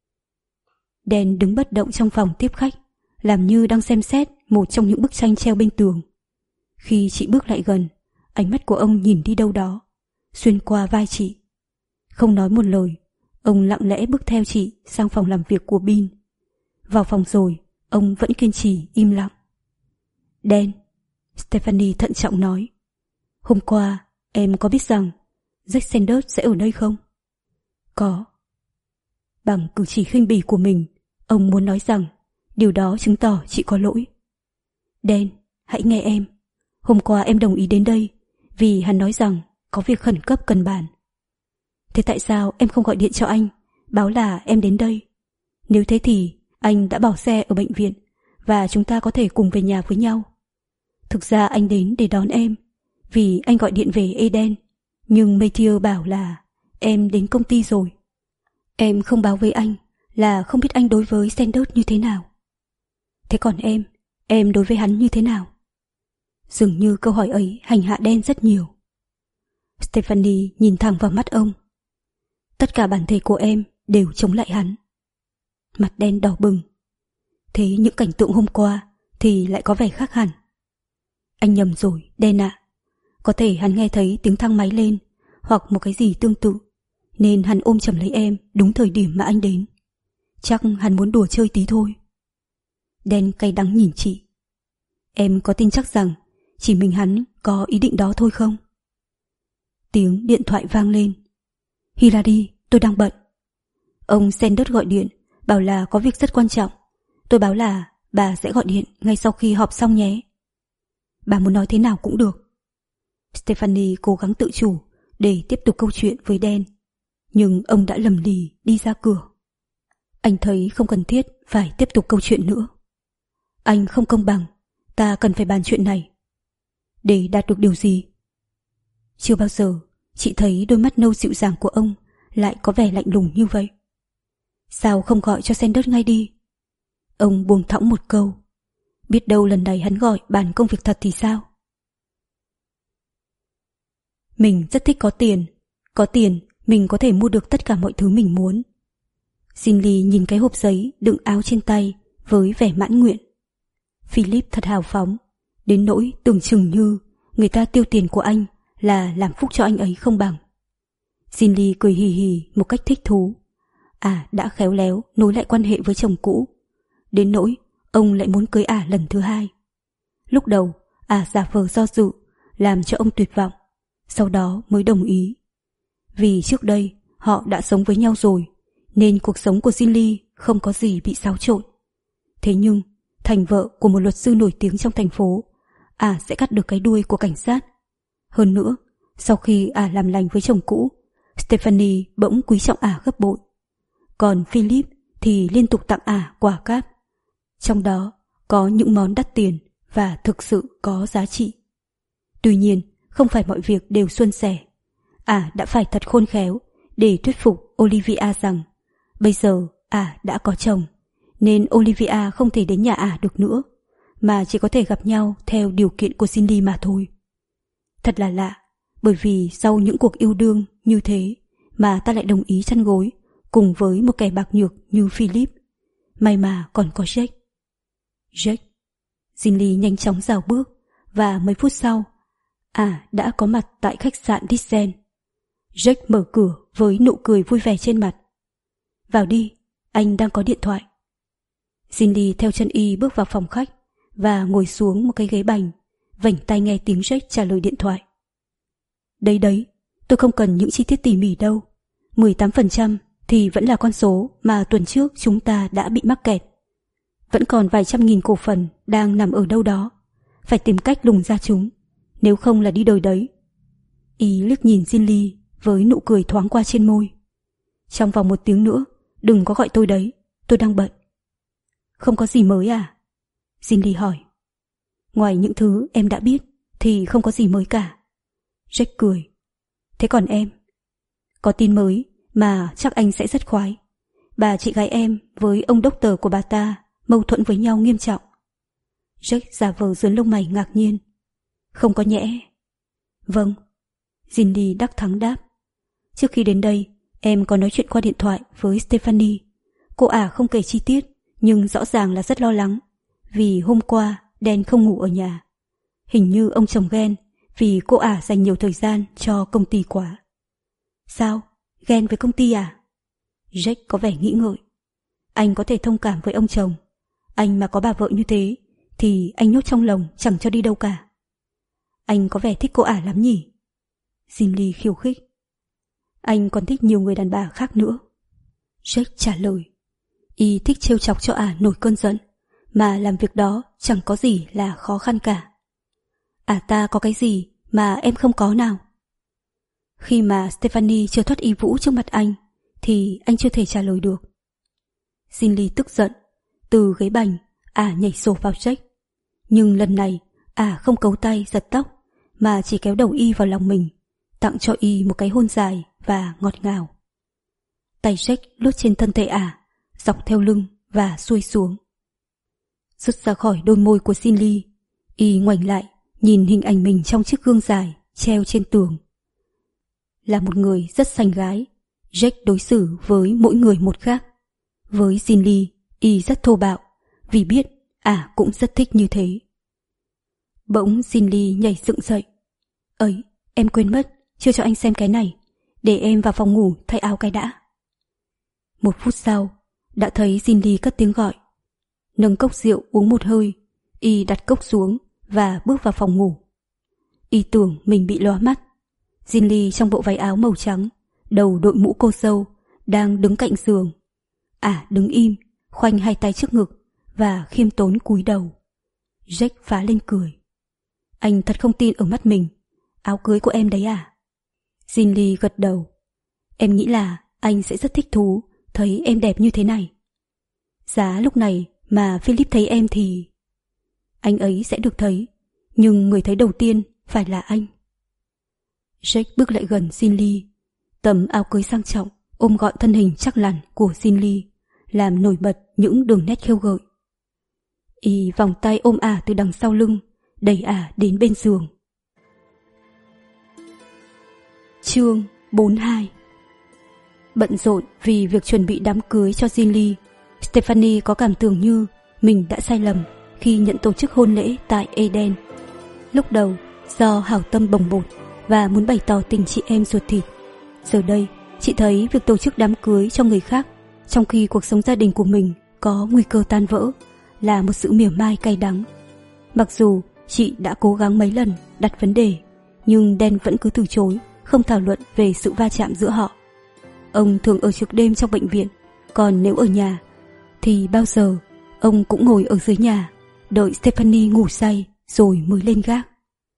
Dan đứng bất động trong phòng tiếp khách, làm như đang xem xét một trong những bức tranh treo bên tường. Khi chị bước lại gần, ánh mắt của ông nhìn đi đâu đó, xuyên qua vai chị. Không nói một lời, ông lặng lẽ bước theo chị sang phòng làm việc của Bin. Vào phòng rồi, ông vẫn kiên trì im lặng. Dan, Stephanie thận trọng nói, hôm qua em có biết rằng Jack Sanders sẽ ở đây không? Có. Bằng cử chỉ khinh bỉ của mình, ông muốn nói rằng điều đó chứng tỏ chị có lỗi. Dan, hãy nghe em. Hôm qua em đồng ý đến đây vì hắn nói rằng có việc khẩn cấp cần bàn. Thế tại sao em không gọi điện cho anh, báo là em đến đây? Nếu thế thì anh đã bỏ xe ở bệnh viện và chúng ta có thể cùng về nhà với nhau. Thực ra anh đến để đón em vì anh gọi điện về Eden, nhưng Matthew bảo là em đến công ty rồi. Em không báo với anh là không biết anh đối với Sanders như thế nào. Thế còn em, em đối với hắn như thế nào? Dường như câu hỏi ấy hành hạ Dan rất nhiều. Stephanie nhìn thẳng vào mắt ông. Tất cả bản thể của em đều chống lại hắn. Mặt Dan đỏ bừng. Thế những cảnh tượng hôm qua thì lại có vẻ khác hẳn. Anh nhầm rồi, Dan ạ. Có thể hắn nghe thấy tiếng thang máy lên hoặc một cái gì tương tự, nên hắn ôm chầm lấy em đúng thời điểm mà anh đến. Chắc hắn muốn đùa chơi tí thôi. Dan cay đắng nhìn chị. Em có tin chắc rằng chỉ mình hắn có ý định đó thôi không? Tiếng điện thoại vang lên. Hilary, tôi đang bận. Ông Sanders gọi điện, bảo là có việc rất quan trọng. Tôi báo là bà sẽ gọi điện ngay sau khi họp xong nhé. Bà muốn nói thế nào cũng được. Stephanie cố gắng tự chủ để tiếp tục câu chuyện với Dan, nhưng ông đã lầm lì đi ra cửa. Anh thấy không cần thiết phải tiếp tục câu chuyện nữa. Anh không công bằng, ta cần phải bàn chuyện này. Để đạt được điều gì? Chưa bao giờ chị thấy đôi mắt nâu dịu dàng của ông lại có vẻ lạnh lùng như vậy. Sao không gọi cho Sanders ngay đi? Ông buông thõng một câu. Biết đâu lần này hắn gọi bàn công việc thật thì sao? Mình rất thích có tiền. Có tiền mình có thể mua được tất cả mọi thứ mình muốn. Zinli nhìn cái hộp giấy đựng áo trên tay với vẻ mãn nguyện. Philip thật hào phóng, đến nỗi tưởng chừng như người ta tiêu tiền của anh là làm phúc cho anh ấy không bằng. Zinli cười hì hì một cách thích thú. À đã khéo léo nối lại quan hệ với chồng cũ, đến nỗi ông lại muốn cưới ả lần thứ hai. Lúc đầu ả giả vờ do dự, làm cho ông tuyệt vọng, sau đó mới đồng ý. Vì trước đây họ đã sống với nhau rồi, nên cuộc sống của Zinli không có gì bị xáo trộn. Thế nhưng thành vợ của một luật sư nổi tiếng trong thành phố, ả sẽ cắt được cái đuôi của cảnh sát. Hơn nữa, sau khi ả làm lành với chồng cũ, Stephanie bỗng quý trọng ả gấp bội. Còn Philip thì liên tục tặng ả quà cáp, trong đó có những món đắt tiền và thực sự có giá trị. Tuy nhiên, không phải mọi việc đều suôn sẻ. Ả đã phải thật khôn khéo để thuyết phục Olivia rằng bây giờ ả đã có chồng, nên Olivia không thể đến nhà ả được nữa, mà chỉ có thể gặp nhau theo điều kiện của Cindy mà thôi. Thật là lạ, bởi vì sau những cuộc yêu đương như thế mà ta lại đồng ý chăn gối cùng với một kẻ bạc nhược như Philip. May mà còn có Jack. Jack. Zinli nhanh chóng rào bước, và mấy phút sau, ả đã có mặt tại khách sạn Dixon. Jack mở cửa với nụ cười vui vẻ trên mặt. Vào đi, anh đang có điện thoại. Zinli theo chân y bước vào phòng khách và ngồi xuống một cái ghế bành, vảnh tai nghe tiếng Jack trả lời điện thoại. Đấy đấy, tôi không cần những chi tiết tỉ mỉ đâu. mười tám phần trăm thì vẫn là con số mà tuần trước chúng ta đã bị mắc kẹt. Vẫn còn vài trăm nghìn cổ phần đang nằm ở đâu đó. Phải tìm cách lùng ra chúng, nếu không là đi đời đấy. Y liếc nhìn Zinli với nụ cười thoáng qua trên môi. Trong vòng một tiếng nữa, đừng có gọi tôi đấy, tôi đang bận. Không có gì mới à? Zinli hỏi. Ngoài những thứ em đã biết thì không có gì mới cả. Jack cười. Thế còn em? Có tin mới mà chắc anh sẽ rất khoái. Bà chị gái em với ông doctor của bà ta mâu thuẫn với nhau nghiêm trọng. Jack giả vờ dướn lông mày ngạc nhiên. Không có nhẽ. Vâng. Zinli đắc thắng đáp. Trước khi đến đây, em có nói chuyện qua điện thoại với Stephanie. Cô ả không kể chi tiết, nhưng rõ ràng là rất lo lắng, vì hôm qua Dan không ngủ ở nhà. Hình như ông chồng ghen vì cô ả dành nhiều thời gian cho công ty quá. Sao? Ghen với công ty à? Jack có vẻ nghĩ ngợi. Anh có thể thông cảm với ông chồng. Anh mà có bà vợ như thế thì anh nhốt trong lồng chẳng cho đi đâu cả. Anh có vẻ thích cô ả lắm nhỉ? Zinli khiêu khích. Anh còn thích nhiều người đàn bà khác nữa. Jack trả lời. Y thích trêu chọc cho ả nổi cơn giận, mà làm việc đó chẳng có gì là khó khăn cả. Ả ta có cái gì mà em không có nào? Khi mà Stephanie chưa thoát y vũ trước mặt anh thì anh chưa thể trả lời được. Zinli tức giận. Từ ghế bành, ả nhảy sổ vào Jack. Nhưng lần này ả không cấu tay giật tóc, mà chỉ kéo đầu y vào lòng mình, tặng cho y một cái hôn dài và ngọt ngào. Tay Jack lướt trên thân thể ả, dọc theo lưng và xuôi xuống. rút ra khỏi đôi môi của Jinly. Y ngoảnh lại, nhìn hình ảnh mình trong chiếc gương dài treo trên tường. Là một người rất xanh gái, Jack đối xử với mỗi người một khác. Với Jinly, y rất thô bạo, vì biết ả cũng rất thích như thế. Bỗng Jinly nhảy dựng dậy. Ấy, em quên mất, chưa cho anh xem cái này. Để em vào phòng ngủ thay áo cái đã. Một phút sau, đã thấy Jinly cất tiếng gọi. Nâng cốc rượu uống một hơi, y đặt cốc xuống và bước vào phòng ngủ. Y tưởng mình bị lóa mắt. Jinly trong bộ váy áo màu trắng, đầu đội mũ cô dâu, đang đứng cạnh giường. Ả à, đứng im, khoanh hai tay trước ngực và khiêm tốn cúi đầu. Jack phá lên cười. Anh thật không tin ở mắt mình. Áo cưới của em đấy à? Jinly gật đầu. Em nghĩ là anh sẽ rất thích thú thấy em đẹp như thế này. Giá lúc này mà Philip thấy em thì... Anh ấy sẽ được thấy, nhưng người thấy đầu tiên phải là anh. Jack bước lại gần Jinly. Tấm áo cưới sang trọng ôm gọn thân hình chắc lẳn của Jinly, làm nổi bật những đường nét khêu gợi. Y vòng tay ôm ả từ đằng sau lưng, đẩy ả đến bên giường. Chương bốn mươi hai. Bận rộn vì việc chuẩn bị đám cưới cho Jinly, Stephanie có cảm tưởng như mình đã sai lầm khi nhận tổ chức hôn lễ tại Eden. Lúc đầu, do hảo tâm bồng bột và muốn bày tỏ tình chị em ruột thịt, giờ đây chị thấy việc tổ chức đám cưới cho người khác trong khi cuộc sống gia đình của mình có nguy cơ tan vỡ là một sự mỉa mai cay đắng. Mặc dù chị đã cố gắng mấy lần đặt vấn đề, nhưng Dan vẫn cứ từ chối, không thảo luận về sự va chạm giữa họ. Ông thường ở trực đêm trong bệnh viện, còn nếu ở nhà thì bao giờ ông cũng ngồi ở dưới nhà đợi Stephanie ngủ say rồi mới lên gác.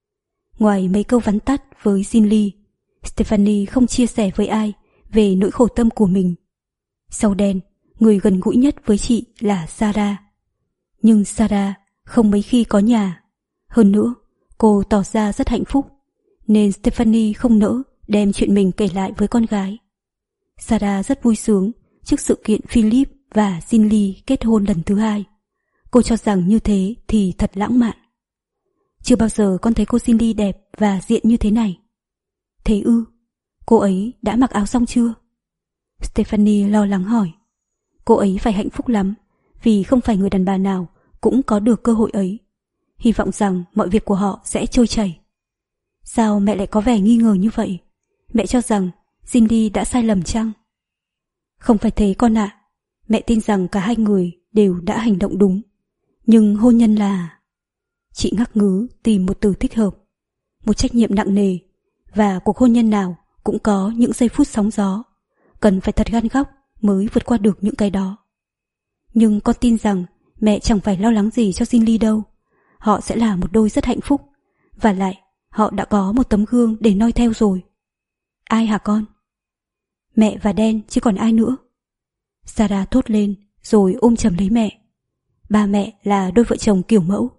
Ngoài mấy câu vắn tắt với Jinly, Stephanie không chia sẻ với ai về nỗi khổ tâm của mình. Sau Dan, người gần gũi nhất với chị là Sarah. Nhưng Sarah không mấy khi có nhà. Hơn nữa, cô tỏ ra rất hạnh phúc, nên Stephanie không nỡ đem chuyện mình kể lại với con gái. Sarah rất vui sướng trước sự kiện Philip và Jinly kết hôn lần thứ hai. Cô cho rằng như thế thì thật lãng mạn. Chưa bao giờ con thấy cô Jinly đẹp và diện như thế này. Thế ư? Cô ấy đã mặc áo xong chưa? Stephanie lo lắng hỏi. Cô ấy phải hạnh phúc lắm, vì không phải người đàn bà nào cũng có được cơ hội ấy. Hy vọng rằng mọi việc của họ sẽ trôi chảy. Sao mẹ lại có vẻ nghi ngờ như vậy? Mẹ cho rằng Jinly đã sai lầm chăng? Không phải thế con ạ. Mẹ tin rằng cả hai người đều đã hành động đúng. Nhưng hôn nhân là... Chị ngắc ngứ tìm một từ thích hợp. Một trách nhiệm nặng nề. Và cuộc hôn nhân nào cũng có những giây phút sóng gió. Cần phải thật gan góc mới vượt qua được những cái đó. Nhưng con tin rằng mẹ chẳng phải lo lắng gì cho Jinly đâu. Họ sẽ là một đôi rất hạnh phúc. Và lại họ đã có một tấm gương để noi theo rồi. Ai hả con? Mẹ và Dan chứ còn ai nữa. Sarah thốt lên rồi ôm chầm lấy mẹ. Ba mẹ là đôi vợ chồng kiểu mẫu.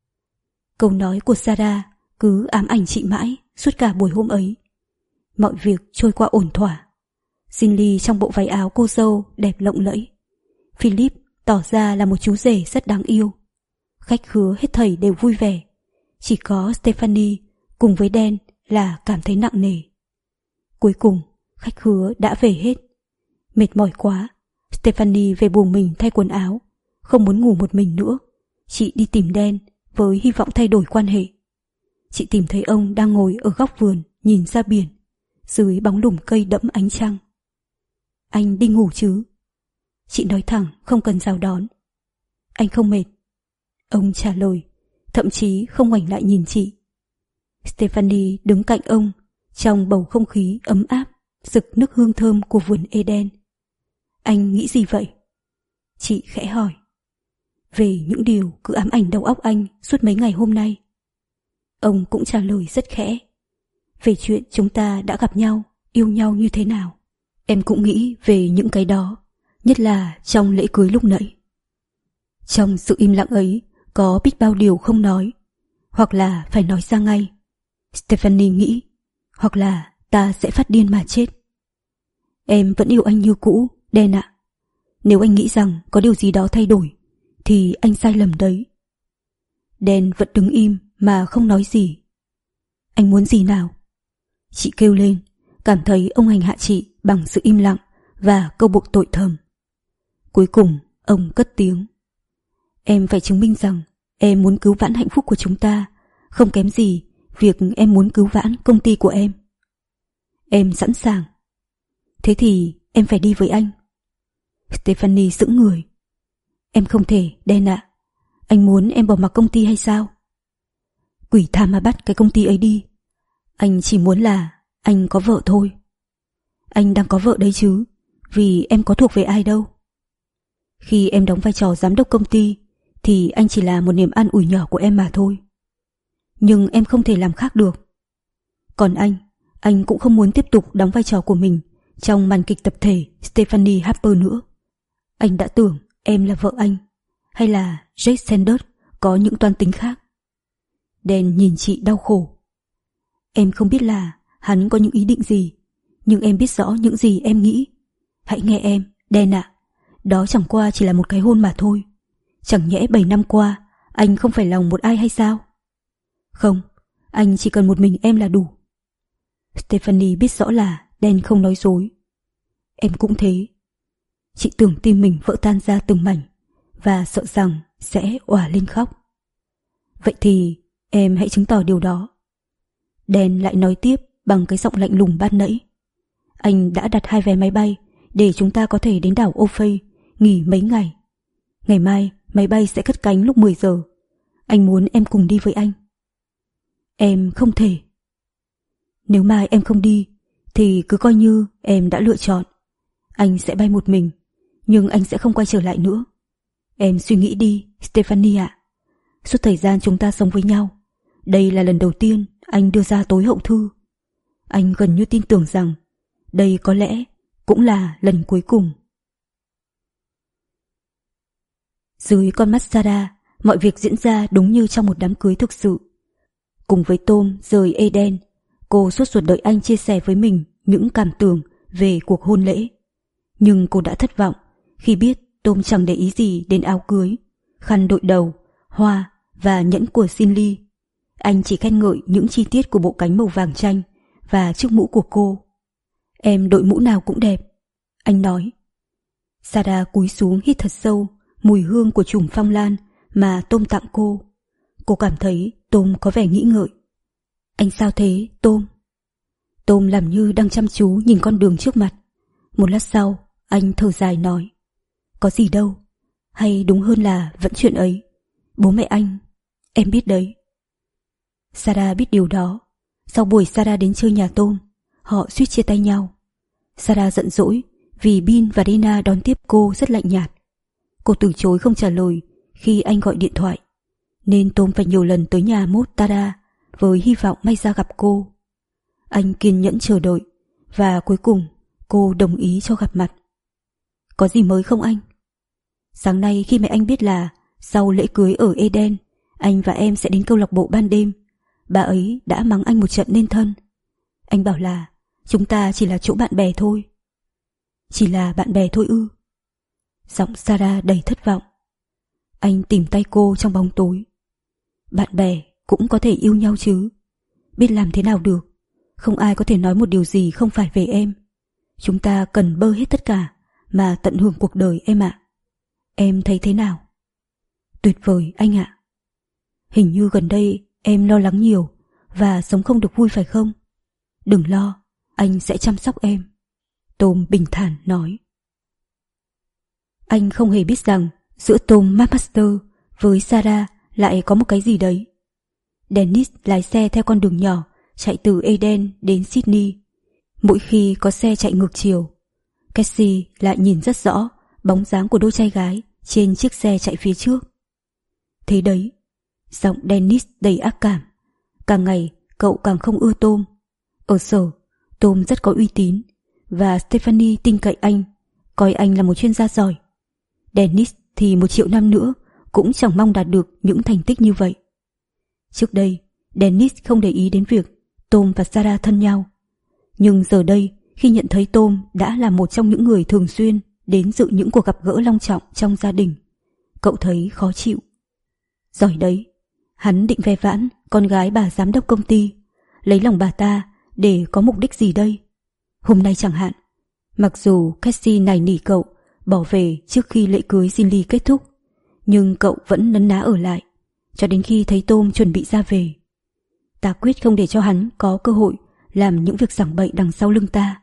Câu nói của Sarah cứ ám ảnh chị mãi suốt cả buổi hôm ấy. Mọi việc trôi qua ổn thỏa. Jinly trong bộ váy áo cô dâu đẹp lộng lẫy. Philip tỏ ra là một chú rể rất đáng yêu. Khách khứa hết thảy đều vui vẻ. Chỉ có Stephanie cùng với Dan là cảm thấy nặng nề. Cuối cùng khách khứa đã về hết. Mệt mỏi quá, Stephanie về buồng mình thay quần áo. Không muốn ngủ một mình nữa, chị đi tìm Dan với hy vọng thay đổi quan hệ. Chị tìm thấy ông đang ngồi ở góc vườn nhìn ra biển, dưới bóng lùm cây đẫm ánh trăng. Anh đi ngủ chứ? Chị nói thẳng không cần chào đón. Anh không mệt? Ông trả lời, thậm chí không ngoảnh lại nhìn chị. Stephanie đứng cạnh ông trong bầu không khí ấm áp, rực nước hương thơm của vườn Eden. Anh nghĩ gì vậy? Chị khẽ hỏi. Về những điều cứ ám ảnh đầu óc anh suốt mấy ngày hôm nay. Ông cũng trả lời rất khẽ. Về chuyện chúng ta đã gặp nhau, yêu nhau như thế nào. Em cũng nghĩ về những cái đó, nhất là trong lễ cưới lúc nãy. Trong sự im lặng ấy có biết bao điều không nói, hoặc là phải nói ra ngay. Stephanie nghĩ, hoặc là ta sẽ phát điên mà chết. Em vẫn yêu anh như cũ, Dan ạ. Nếu anh nghĩ rằng có điều gì đó thay đổi, thì anh sai lầm đấy. Dan vẫn đứng im mà không nói gì. Anh muốn gì nào? Chị kêu lên, cảm thấy ông hành hạ chị bằng sự im lặng và câu buộc tội thầm. Cuối cùng ông cất tiếng. Em phải chứng minh rằng em muốn cứu vãn hạnh phúc của chúng ta, không kém gì việc em muốn cứu vãn công ty của em. Em sẵn sàng. Thế thì em phải đi với anh. Stephanie sững người. Em không thể, Dan ạ. Anh muốn em bỏ mặc công ty hay sao? Quỷ tha mà bắt cái công ty ấy đi. Anh chỉ muốn là anh có vợ thôi. Anh đang có vợ đấy chứ, vì em có thuộc về ai đâu. Khi em đóng vai trò giám đốc công ty thì anh chỉ là một niềm an ủi nhỏ của em mà thôi. Nhưng em không thể làm khác được. Còn anh, anh cũng không muốn tiếp tục đóng vai trò của mình trong màn kịch tập thể Stephanie Harper nữa. Anh đã tưởng em là vợ anh, hay là Jake Sanders có những toan tính khác. Dan nhìn chị đau khổ. Em không biết là hắn có những ý định gì, nhưng em biết rõ những gì em nghĩ. Hãy nghe em, Dan ạ. Đó chẳng qua chỉ là một cái hôn mà thôi. Chẳng nhẽ bảy năm qua anh không phải lòng một ai hay sao? Không, anh chỉ cần một mình em là đủ. Stephanie biết rõ là Dan không nói dối. Em cũng thế. Chị tưởng tim mình vỡ tan ra từng mảnh và sợ rằng sẽ òa lên khóc. Vậy thì em hãy chứng tỏ điều đó. Dan lại nói tiếp bằng cái giọng lạnh lùng ban nãy. Anh đã đặt hai vé máy bay để chúng ta có thể đến đảo Ophei nghỉ mấy ngày. Ngày mai máy bay sẽ cất cánh lúc mười giờ. Anh muốn em cùng đi với anh. Em không thể. Nếu mai em không đi thì cứ coi như em đã lựa chọn. Anh sẽ bay một mình, nhưng anh sẽ không quay trở lại nữa. Em suy nghĩ đi, Stephanie ạ. Suốt thời gian chúng ta sống với nhau, đây là lần đầu tiên anh đưa ra tối hậu thư. Anh gần như tin tưởng rằng đây có lẽ cũng là lần cuối cùng. Dưới con mắt Sarah, mọi việc diễn ra đúng như trong một đám cưới thực sự. Cùng với Tom rời Eden, cô sốt ruột đợi anh chia sẻ với mình những cảm tưởng về cuộc hôn lễ. Nhưng cô đã thất vọng khi biết Tom chẳng để ý gì đến áo cưới, khăn đội đầu, hoa và nhẫn của Cindy. Anh chỉ khen ngợi những chi tiết của bộ cánh màu vàng chanh và chiếc mũ của cô. Em đội mũ nào cũng đẹp, anh nói. Sarah cúi xuống hít thật sâu mùi hương của chùm phong lan mà Tom tặng cô. Cô cảm thấy Tom có vẻ nghĩ ngợi. Anh sao thế, Tom? Tom làm như đang chăm chú nhìn con đường trước mặt. Một lát sau, anh thở dài nói. Có gì đâu, hay đúng hơn là vẫn chuyện ấy. Bố mẹ anh, em biết đấy. Sarah biết điều đó. Sau buổi Sarah đến chơi nhà Tom, họ suýt chia tay nhau. Sarah giận dỗi vì Bill và Dana đón tiếp cô rất lạnh nhạt. Cô từ chối không trả lời khi anh gọi điện thoại, nên Tom phải nhiều lần tới nhà Mốt Tara với hy vọng may ra gặp cô. Anh kiên nhẫn chờ đợi và cuối cùng cô đồng ý cho gặp mặt. Có gì mới không anh? Sáng nay khi mẹ anh biết là sau lễ cưới ở Eden, anh và em sẽ đến câu lạc bộ ban đêm, bà ấy đã mắng anh một trận nên thân. Anh bảo là chúng ta chỉ là chỗ bạn bè thôi. Chỉ là bạn bè thôi ư? Giọng Sarah đầy thất vọng. Anh tìm tay cô trong bóng tối. Bạn bè cũng có thể yêu nhau chứ. Biết làm thế nào được. Không ai có thể nói một điều gì không phải về em. Chúng ta cần bơ hết tất cả mà tận hưởng cuộc đời em ạ. Em thấy thế nào? Tuyệt vời anh ạ. Hình như gần đây em lo lắng nhiều và sống không được vui phải không? Đừng lo, anh sẽ chăm sóc em. Tom bình thản nói. Anh không hề biết rằng giữa Tom McMaster với Sarah lại có một cái gì đấy. Dennis lái xe theo con đường nhỏ chạy từ Eden đến Sydney. Mỗi khi có xe chạy ngược chiều, Cassie lại nhìn rất rõ bóng dáng của đôi trai gái trên chiếc xe chạy phía trước. Thế đấy, giọng Dennis đầy ác cảm. Càng ngày cậu càng không ưa Tom. Ở sở, Tom rất có uy tín và Stephanie tin cậy anh, coi anh là một chuyên gia giỏi. Dennis thì một triệu năm nữa cũng chẳng mong đạt được những thành tích như vậy. Trước đây, Dennis không để ý đến việc Tom và Sarah thân nhau. Nhưng giờ đây, khi nhận thấy Tom đã là một trong những người thường xuyên đến dự những cuộc gặp gỡ long trọng trong gia đình, Cậu thấy khó chịu. Giỏi đấy. Hắn định ve vãn con gái bà giám đốc công ty, lấy lòng bà ta để có mục đích gì đây? Hôm nay chẳng hạn, mặc dù Cassie nài nỉ cậu bỏ về trước khi lễ cưới Jinly kết thúc, nhưng cậu vẫn nấn ná ở lại cho đến khi thấy Tom chuẩn bị ra về. Ta quyết không để cho hắn có cơ hội làm những việc giảng bậy đằng sau lưng ta.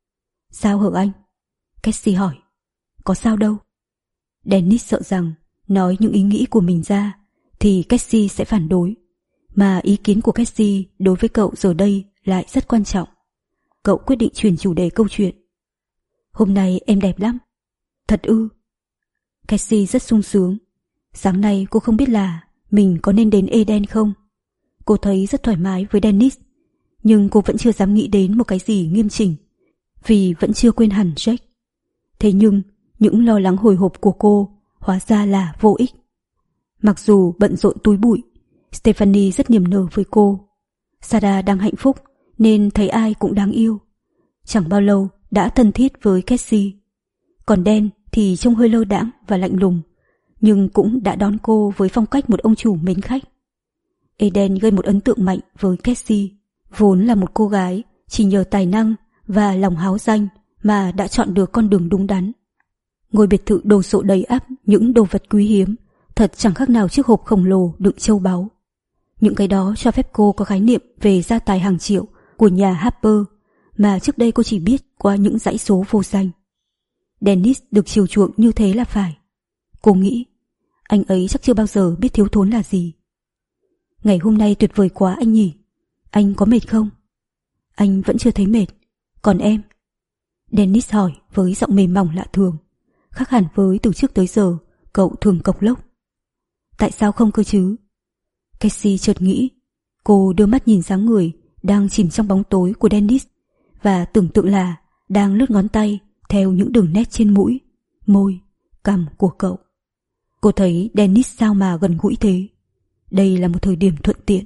Sao hở anh? Cassie hỏi. Có sao đâu. Dennis sợ rằng nói những ý nghĩ của mình ra thì Cassie sẽ phản đối, mà ý kiến của Cassie đối với cậu giờ đây lại rất quan trọng. Cậu quyết định chuyển chủ đề câu chuyện. Hôm nay em đẹp lắm. Thật ư? Cassie rất sung sướng. Sáng nay cô không biết là mình có nên đến Eden không. Cô thấy rất thoải mái với Dennis, nhưng cô vẫn chưa dám nghĩ đến một cái gì nghiêm chỉnh, vì vẫn chưa quên hẳn Jack. Thế nhưng những lo lắng hồi hộp của cô hóa ra là vô ích. Mặc dù bận rộn túi bụi, Stephanie rất niềm nở với cô. Sarah đang hạnh phúc nên thấy ai cũng đáng yêu. Chẳng bao lâu đã thân thiết với Cassie. Còn Dan thì trông hơi lơ đãng và lạnh lùng, nhưng cũng đã đón cô với phong cách một ông chủ mến khách. Eden gây một ấn tượng mạnh với Cassie, vốn là một cô gái chỉ nhờ tài năng và lòng háo danh mà đã chọn được con đường đúng đắn. Ngôi biệt thự đồ sộ đầy ắp những đồ vật quý hiếm, thật chẳng khác nào chiếc hộp khổng lồ đựng châu báu. Những cái đó cho phép cô có khái niệm về gia tài hàng triệu của nhà Harper mà trước đây cô chỉ biết qua những dãy số vô danh. Dennis được chiều chuộng như thế là phải. Cô nghĩ, anh ấy chắc chưa bao giờ biết thiếu thốn là gì. Ngày hôm nay tuyệt vời quá anh nhỉ. Anh có mệt không? Anh vẫn chưa thấy mệt. Còn em? Dennis hỏi với giọng mềm mỏng lạ thường, khác hẳn với từ trước tới giờ cậu thường cộc lốc. Tại sao không cơ chứ? Cassie chợt nghĩ. Cô đưa mắt nhìn dáng người đang chìm trong bóng tối của Dennis và tưởng tượng là đang lướt ngón tay theo những đường nét trên mũi, môi, cằm của cậu. Cô thấy Dennis sao mà gần gũi thế. Đây là một thời điểm thuận tiện.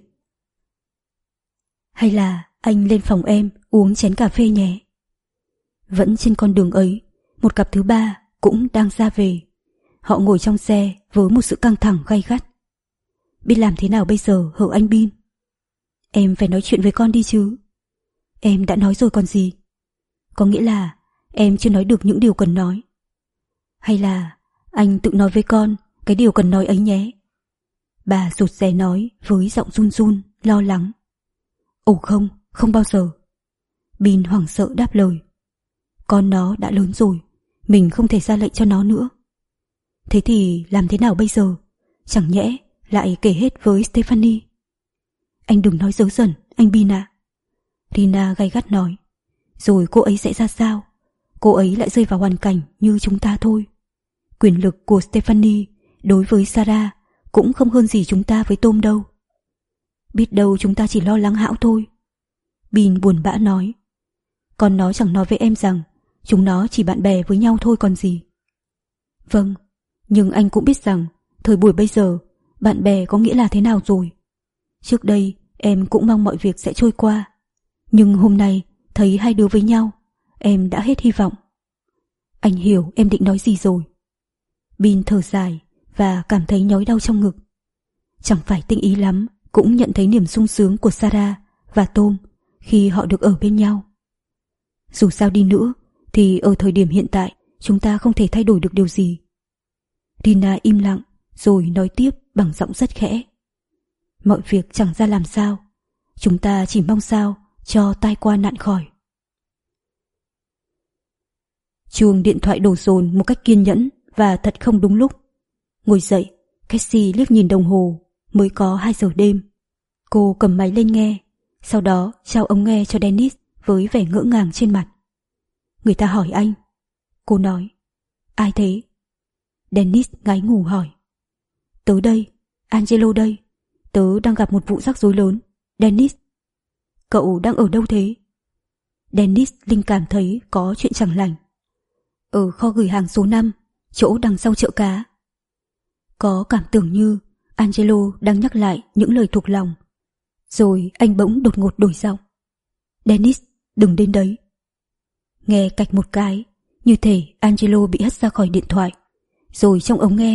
Hay là anh lên phòng em uống chén cà phê nhé. Vẫn trên con đường ấy, một cặp thứ ba cũng đang ra về. Họ ngồi trong xe với một sự căng thẳng gay gắt. Biết làm thế nào bây giờ hở anh Bin? Em phải nói chuyện với con đi chứ. Em đã nói rồi còn gì. Có nghĩa là em chưa nói được những điều cần nói. Hay là anh tự nói với con cái điều cần nói ấy nhé. Bà rụt rè nói với giọng run run, lo lắng. Ồ không, không bao giờ. Bin hoảng sợ đáp lời. Con nó đã lớn rồi, mình không thể ra lệnh cho nó nữa. Thế thì làm thế nào bây giờ? Chẳng nhẽ lại kể hết với Stephanie? Anh đừng nói dớ dẩn, anh Bin ạ. Rina gay gắt nói. Rồi cô ấy sẽ ra sao? Cô ấy lại rơi vào hoàn cảnh như chúng ta thôi. Quyền lực của Stephanie đối với Sarah cũng không hơn gì chúng ta với Tom đâu. Biết đâu chúng ta chỉ lo lắng hão thôi. Bin buồn bã nói. Con nó chẳng nói với em rằng chúng nó chỉ bạn bè với nhau thôi còn gì. Vâng, nhưng anh cũng biết rằng thời buổi bây giờ bạn bè có nghĩa là thế nào rồi. Trước đây em cũng mong mọi việc sẽ trôi qua, nhưng hôm nay thấy hai đứa với nhau, em đã hết hy vọng. Anh hiểu em định nói gì rồi. Bin thở dài và cảm thấy nhói đau trong ngực. Chẳng phải tinh ý lắm cũng nhận thấy niềm sung sướng của Sarah và Tom khi họ được ở bên nhau. Dù sao đi nữa thì ở thời điểm hiện tại chúng ta không thể thay đổi được điều gì. Rina im lặng rồi nói tiếp bằng giọng rất khẽ. Mọi việc chẳng ra làm sao, chúng ta chỉ mong sao cho tai qua nạn khỏi. Chuông điện thoại đổ dồn một cách kiên nhẫn và thật không đúng lúc. Ngồi dậy, Cassie liếc nhìn đồng hồ, mới có hai giờ đêm. Cô cầm máy lên nghe, sau đó trao ống nghe cho Dennis với vẻ ngỡ ngàng trên mặt. Người ta hỏi anh. Cô nói. Ai thế? Dennis ngái ngủ hỏi. Tớ đây, Angelo đây. Tớ đang gặp một vụ rắc rối lớn. Dennis. Cậu đang ở đâu thế? Dennis linh cảm thấy có chuyện chẳng lành. Ở kho gửi hàng số năm, chỗ đằng sau chợ cá. Có cảm tưởng như Angelo đang nhắc lại những lời thuộc lòng. Rồi anh bỗng đột ngột đổi giọng. Dennis, đừng đến đấy. Nghe cạch một cái, như thể Angelo bị hất ra khỏi điện thoại. Rồi trong ống nghe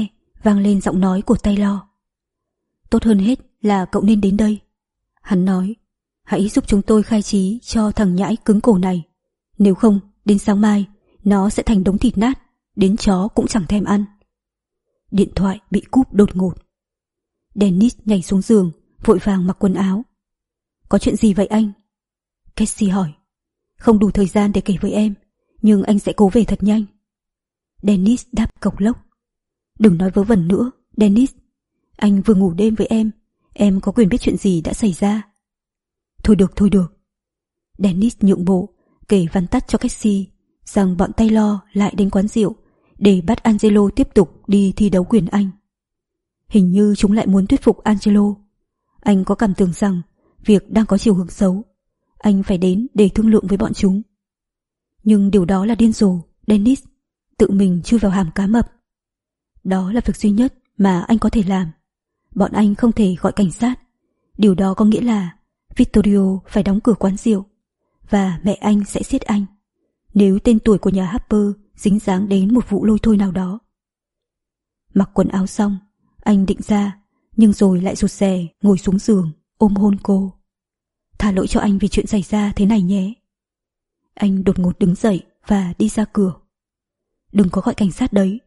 vang lên giọng nói của Taylor. Tốt hơn hết là cậu nên đến đây. Hắn nói, hãy giúp chúng tôi khai trí cho thằng nhãi cứng cổ này. Nếu không, đến sáng mai, nó sẽ thành đống thịt nát, đến chó cũng chẳng thèm ăn. Điện thoại bị cúp đột ngột. Dennis nhảy xuống giường, vội vàng mặc quần áo. Có chuyện gì vậy anh? Casey hỏi. Không đủ thời gian để kể với em, nhưng anh sẽ cố về thật nhanh. Dennis đáp cộc lốc. Đừng nói vớ vẩn nữa, Dennis. Anh vừa ngủ đêm với em, em có quyền biết chuyện gì đã xảy ra. Thôi được, thôi được. Dennis nhượng bộ, kể vắn tắt cho Casey rằng bọn Taylor lại đến quán rượu để bắt Angelo tiếp tục đi thi đấu quyền Anh. Hình như chúng lại muốn thuyết phục Angelo. Anh có cảm tưởng rằng việc đang có chiều hướng xấu. Anh phải đến để thương lượng với bọn chúng. Nhưng điều đó là điên rồ, Dennis. Tự mình chui vào hàm cá mập. Đó là việc duy nhất mà anh có thể làm. Bọn anh không thể gọi cảnh sát. Điều đó có nghĩa là Vittorio phải đóng cửa quán rượu và mẹ anh sẽ giết anh nếu tên tuổi của nhà Harper dính dáng đến một vụ lôi thôi nào đó. Mặc quần áo xong, anh định ra, nhưng rồi lại rụt rè ngồi xuống giường ôm hôn cô. Tha lỗi cho anh vì chuyện xảy ra thế này nhé. Anh đột ngột đứng dậy và đi ra cửa. Đừng có gọi cảnh sát đấy.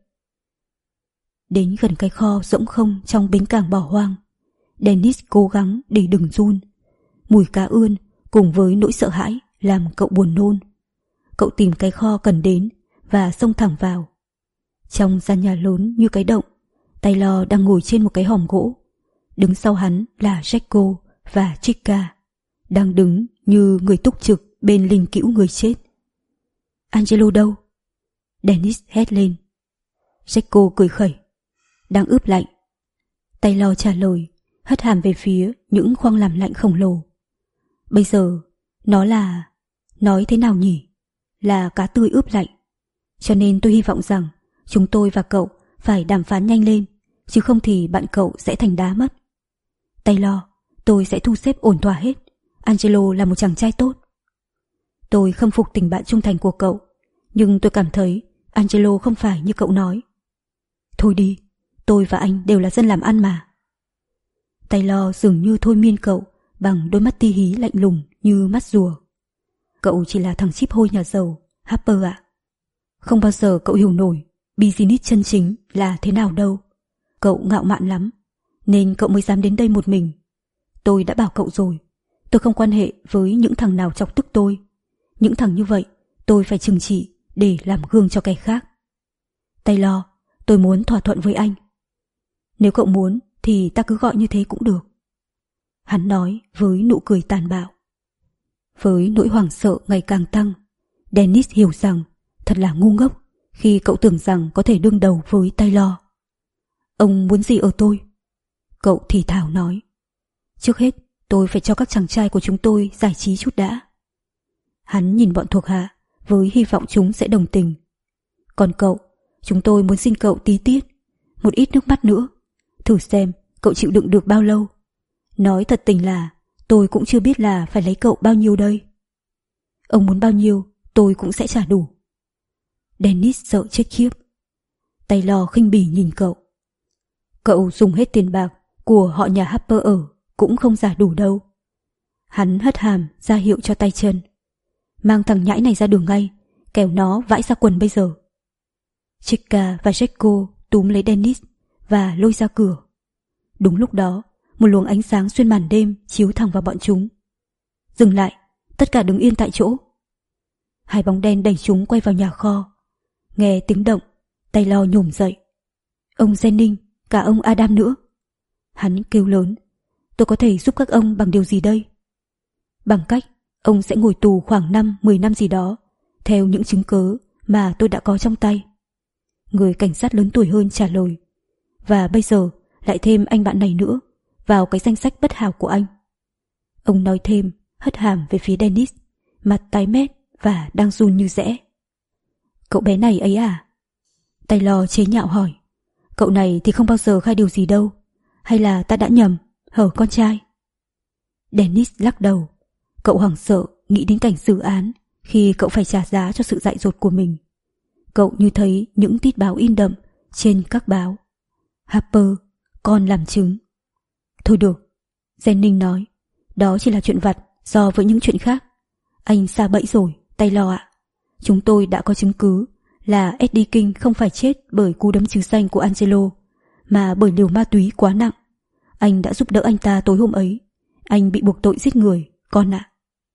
Đến gần cái kho rỗng không trong bến cảng bỏ hoang, Dennis cố gắng để đừng run. Mùi cá ươn cùng với nỗi sợ hãi làm cậu buồn nôn. Cậu tìm cái kho cần đến và xông thẳng vào. Trong gian nhà lớn như cái động, Taylor đang ngồi trên một cái hòm gỗ. Đứng sau hắn là Jacko và Chica, đang đứng như người túc trực bên linh cữu người chết. Angelo đâu? Dennis hét lên. Jacko cười khẩy. Đang ướp lạnh. Taylor trả lời, hất hàm về phía những khoang làm lạnh khổng lồ. Bây giờ, nó là... Nói thế nào nhỉ? Là cá tươi ướp lạnh. Cho nên tôi hy vọng rằng chúng tôi và cậu phải đàm phán nhanh lên, chứ không thì bạn cậu sẽ thành đá mất. Taylor, tôi sẽ thu xếp ổn thỏa hết. Angelo là một chàng trai tốt. Tôi khâm phục tình bạn trung thành của cậu, nhưng tôi cảm thấy Angelo không phải như cậu nói. Thôi đi, tôi và anh đều là dân làm ăn mà. Taylor dường như thôi miên cậu bằng đôi mắt ti hí lạnh lùng như mắt rùa. Cậu chỉ là thằng chíp hôi nhà giàu, Harper ạ. Không bao giờ cậu hiểu nổi business chân chính là thế nào đâu. Cậu ngạo mạn lắm, nên cậu mới dám đến đây một mình. Tôi đã bảo cậu rồi, tôi không quan hệ với những thằng nào chọc tức tôi. Những thằng như vậy tôi phải trừng trị để làm gương cho kẻ khác. Taylor, tôi muốn thỏa thuận với anh. Nếu cậu muốn thì ta cứ gọi như thế cũng được. Hắn nói với nụ cười tàn bạo. Với nỗi hoảng sợ ngày càng tăng, Dennis hiểu rằng thật là ngu ngốc khi cậu tưởng rằng có thể đương đầu với Taylor. Ông muốn gì ở tôi? Cậu thì thào nói. Trước hết, tôi phải cho các chàng trai của chúng tôi giải trí chút đã. Hắn nhìn bọn thuộc hạ với hy vọng chúng sẽ đồng tình. Còn cậu, chúng tôi muốn xin cậu tí tiết, một ít nước mắt nữa. Thử xem cậu chịu đựng được bao lâu. Nói thật tình là tôi cũng chưa biết là phải lấy cậu bao nhiêu đây. Ông muốn bao nhiêu tôi cũng sẽ trả đủ. Dennis sợ chết khiếp. Taylor khinh bỉ nhìn cậu. Cậu dùng hết tiền bạc của họ nhà Harper ở cũng không trả đủ đâu. Hắn hất hàm ra hiệu cho tay chân. Mang thằng nhãi này ra đường ngay, kẻo nó vãi ra quần bây giờ. Chica và Jacko túm lấy Dennis và lôi ra cửa. Đúng lúc đó, một luồng ánh sáng xuyên màn đêm chiếu thẳng vào bọn chúng. Dừng lại, tất cả đứng yên tại chỗ. Hai bóng đen đẩy chúng quay vào nhà kho. Nghe tiếng động, Taylor nhổm dậy. Ông Jennings, cả ông Adam nữa. Hắn kêu lớn. Tôi có thể giúp các ông bằng điều gì đây? Bằng cách ông sẽ ngồi tù khoảng năm mười năm gì đó, theo những chứng cớ mà tôi đã có trong tay. Người cảnh sát lớn tuổi hơn trả lời. Và bây giờ lại thêm anh bạn này nữa vào cái danh sách bất hảo của anh. Ông nói thêm, hất hàm về phía Dennis, mặt tái mét và đang run như rẽ. Cậu bé này ấy à? Taylor chế nhạo hỏi. Cậu này thì không bao giờ khai điều gì đâu. Hay là ta đã nhầm, hở con trai? Dennis lắc đầu. Cậu hoảng sợ nghĩ đến cảnh xử án khi cậu phải trả giá cho sự dại dột của mình. Cậu như thấy những tít báo in đậm trên các báo. Harper, con làm chứng. Thôi được, Jennings nói, đó chỉ là chuyện vặt so với những chuyện khác. Anh sa bẫy rồi, Taylor ạ. Chúng tôi đã có chứng cứ là Eddie King không phải chết bởi cú đấm trứ xanh của Angelo, mà bởi liều ma túy quá nặng. Anh đã giúp đỡ anh ta tối hôm ấy. Anh bị buộc tội giết người, con ạ.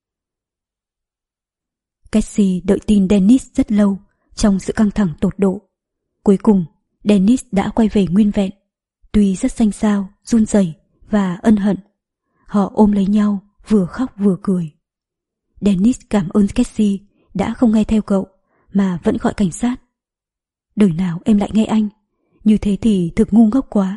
Cassie đợi tin Dennis rất lâu trong sự căng thẳng tột độ. Cuối cùng, Dennis đã quay về nguyên vẹn, tuy rất xanh xao, run rẩy và ân hận. Họ ôm lấy nhau, vừa khóc vừa cười. Dennis cảm ơn Cassie đã không nghe theo cậu mà vẫn gọi cảnh sát. Đời nào em lại nghe anh, như thế thì thực ngu ngốc quá.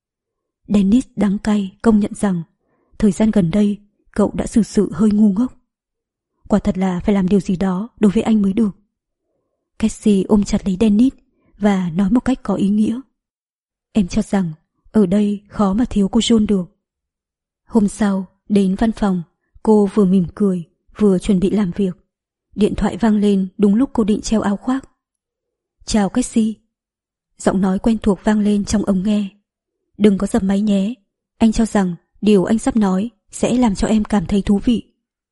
Dennis đắng cay công nhận rằng thời gian gần đây cậu đã xử sự hơi ngu ngốc. Quả thật là phải làm điều gì đó đối với anh mới được. Cassie ôm chặt lấy Dennis và nói một cách có ý nghĩa. Em cho rằng ở đây khó mà thiếu cô John được. Hôm sau, đến văn phòng, cô vừa mỉm cười, vừa chuẩn bị làm việc. Điện thoại vang lên đúng lúc cô định treo áo khoác. Chào Cassie. Giọng nói quen thuộc vang lên trong ống nghe. Đừng có dập máy nhé. Anh cho rằng điều anh sắp nói sẽ làm cho em cảm thấy thú vị.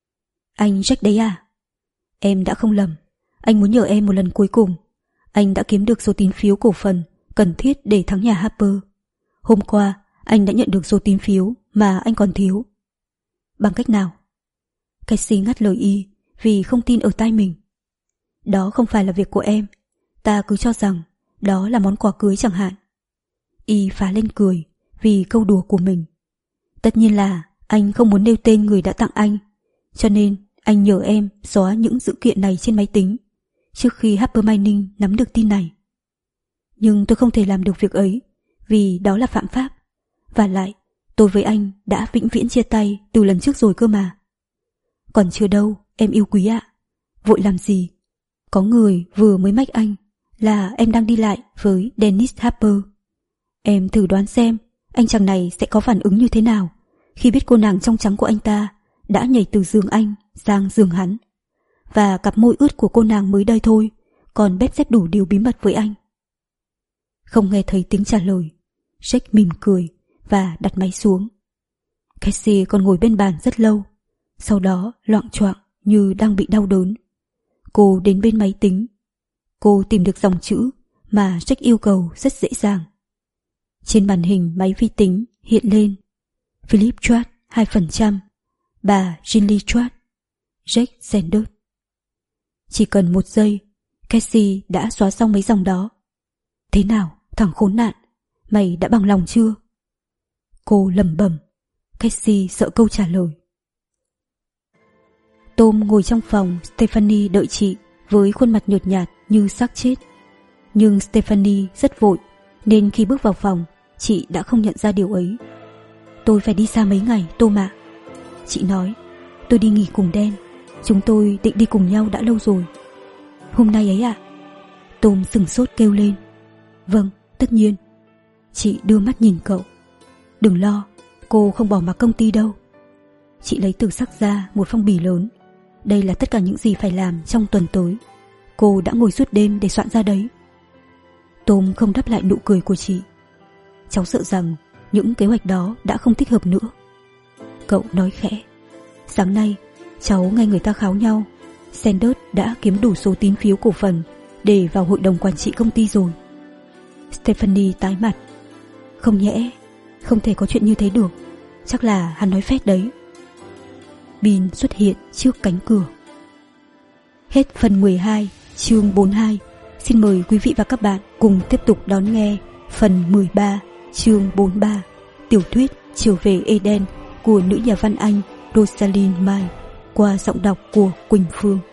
Anh Jack đấy à? Em đã không lầm. Anh muốn nhờ em một lần cuối cùng. Anh đã kiếm được số tín phiếu cổ phần cần thiết để thắng nhà Harper. Hôm qua, anh đã nhận được số tín phiếu mà anh còn thiếu. Bằng cách nào? Cassie ngắt lời y vì không tin ở tai mình. Đó không phải là việc của em. Ta cứ cho rằng đó là món quà cưới chẳng hạn. Y phá lên cười vì câu đùa của mình. Tất nhiên là anh không muốn nêu tên người đã tặng anh, cho nên anh nhờ em xóa những dữ kiện này trên máy tính trước khi Harper Mining nắm được tin này. Nhưng tôi không thể làm được việc ấy vì đó là phạm pháp. Và lại, tôi với anh đã vĩnh viễn chia tay từ lần trước rồi cơ mà. Còn chưa đâu, em yêu quý ạ. Vội làm gì? Có người vừa mới mách anh là em đang đi lại với Dennis Harper. Em thử đoán xem anh chàng này sẽ có phản ứng như thế nào khi biết cô nàng trong trắng của anh ta đã nhảy từ giường anh sang giường hắn. Và cặp môi ướt của cô nàng mới đây thôi còn bếp xếp đủ điều bí mật với anh. Không nghe thấy tiếng trả lời, Jack mỉm cười và đặt máy xuống. Cassie còn ngồi bên bàn rất lâu, sau đó loạng choạng như đang bị đau đớn. Cô đến bên máy tính. Cô tìm được dòng chữ mà Jack yêu cầu rất dễ dàng. Trên màn hình máy vi tính hiện lên Philip Tratt hai phần trăm, bà Ginny Tratt, Jack Sanders. Chỉ cần một giây, Cassie đã xóa xong mấy dòng đó. Thế nào, thằng khốn nạn, mày đã bằng lòng chưa? Cô lẩm bẩm. Cassie sợ câu trả lời. Tom ngồi trong phòng Stephanie đợi chị với khuôn mặt nhợt nhạt như xác chết. Nhưng Stephanie rất vội nên khi bước vào phòng, chị đã không nhận ra điều ấy. Tôi phải đi xa mấy ngày, Tom ạ. Chị nói, tôi đi nghỉ cùng Dan. Chúng tôi định đi cùng nhau đã lâu rồi. Hôm nay ấy ạ. Tom sửng sốt kêu lên. Vâng, tất nhiên. Chị đưa mắt nhìn cậu. Đừng lo, cô không bỏ mặc công ty đâu. Chị lấy từ sắc ra một phong bì lớn. Đây là tất cả những gì phải làm trong tuần tới. Cô đã ngồi suốt đêm để soạn ra đấy. Tom không đáp lại nụ cười của chị. Cháu sợ rằng những kế hoạch đó đã không thích hợp nữa. Cậu nói khẽ. Sáng nay, cháu nghe người ta kháo nhau. Sanders đã kiếm đủ số tín phiếu cổ phần để vào hội đồng quản trị công ty rồi. Stephanie tái mặt. Không nhẽ, không thể có chuyện như thế được. Chắc là hắn nói phét đấy. Bean xuất hiện trước cánh cửa. Hết phần mười hai, chương bốn mươi hai. Xin mời quý vị và các bạn cùng tiếp tục đón nghe phần mười ba, chương bốn mươi ba, tiểu thuyết Trở về Eden của nữ nhà văn Anh Rosalind May qua giọng đọc của Quỳnh Phương.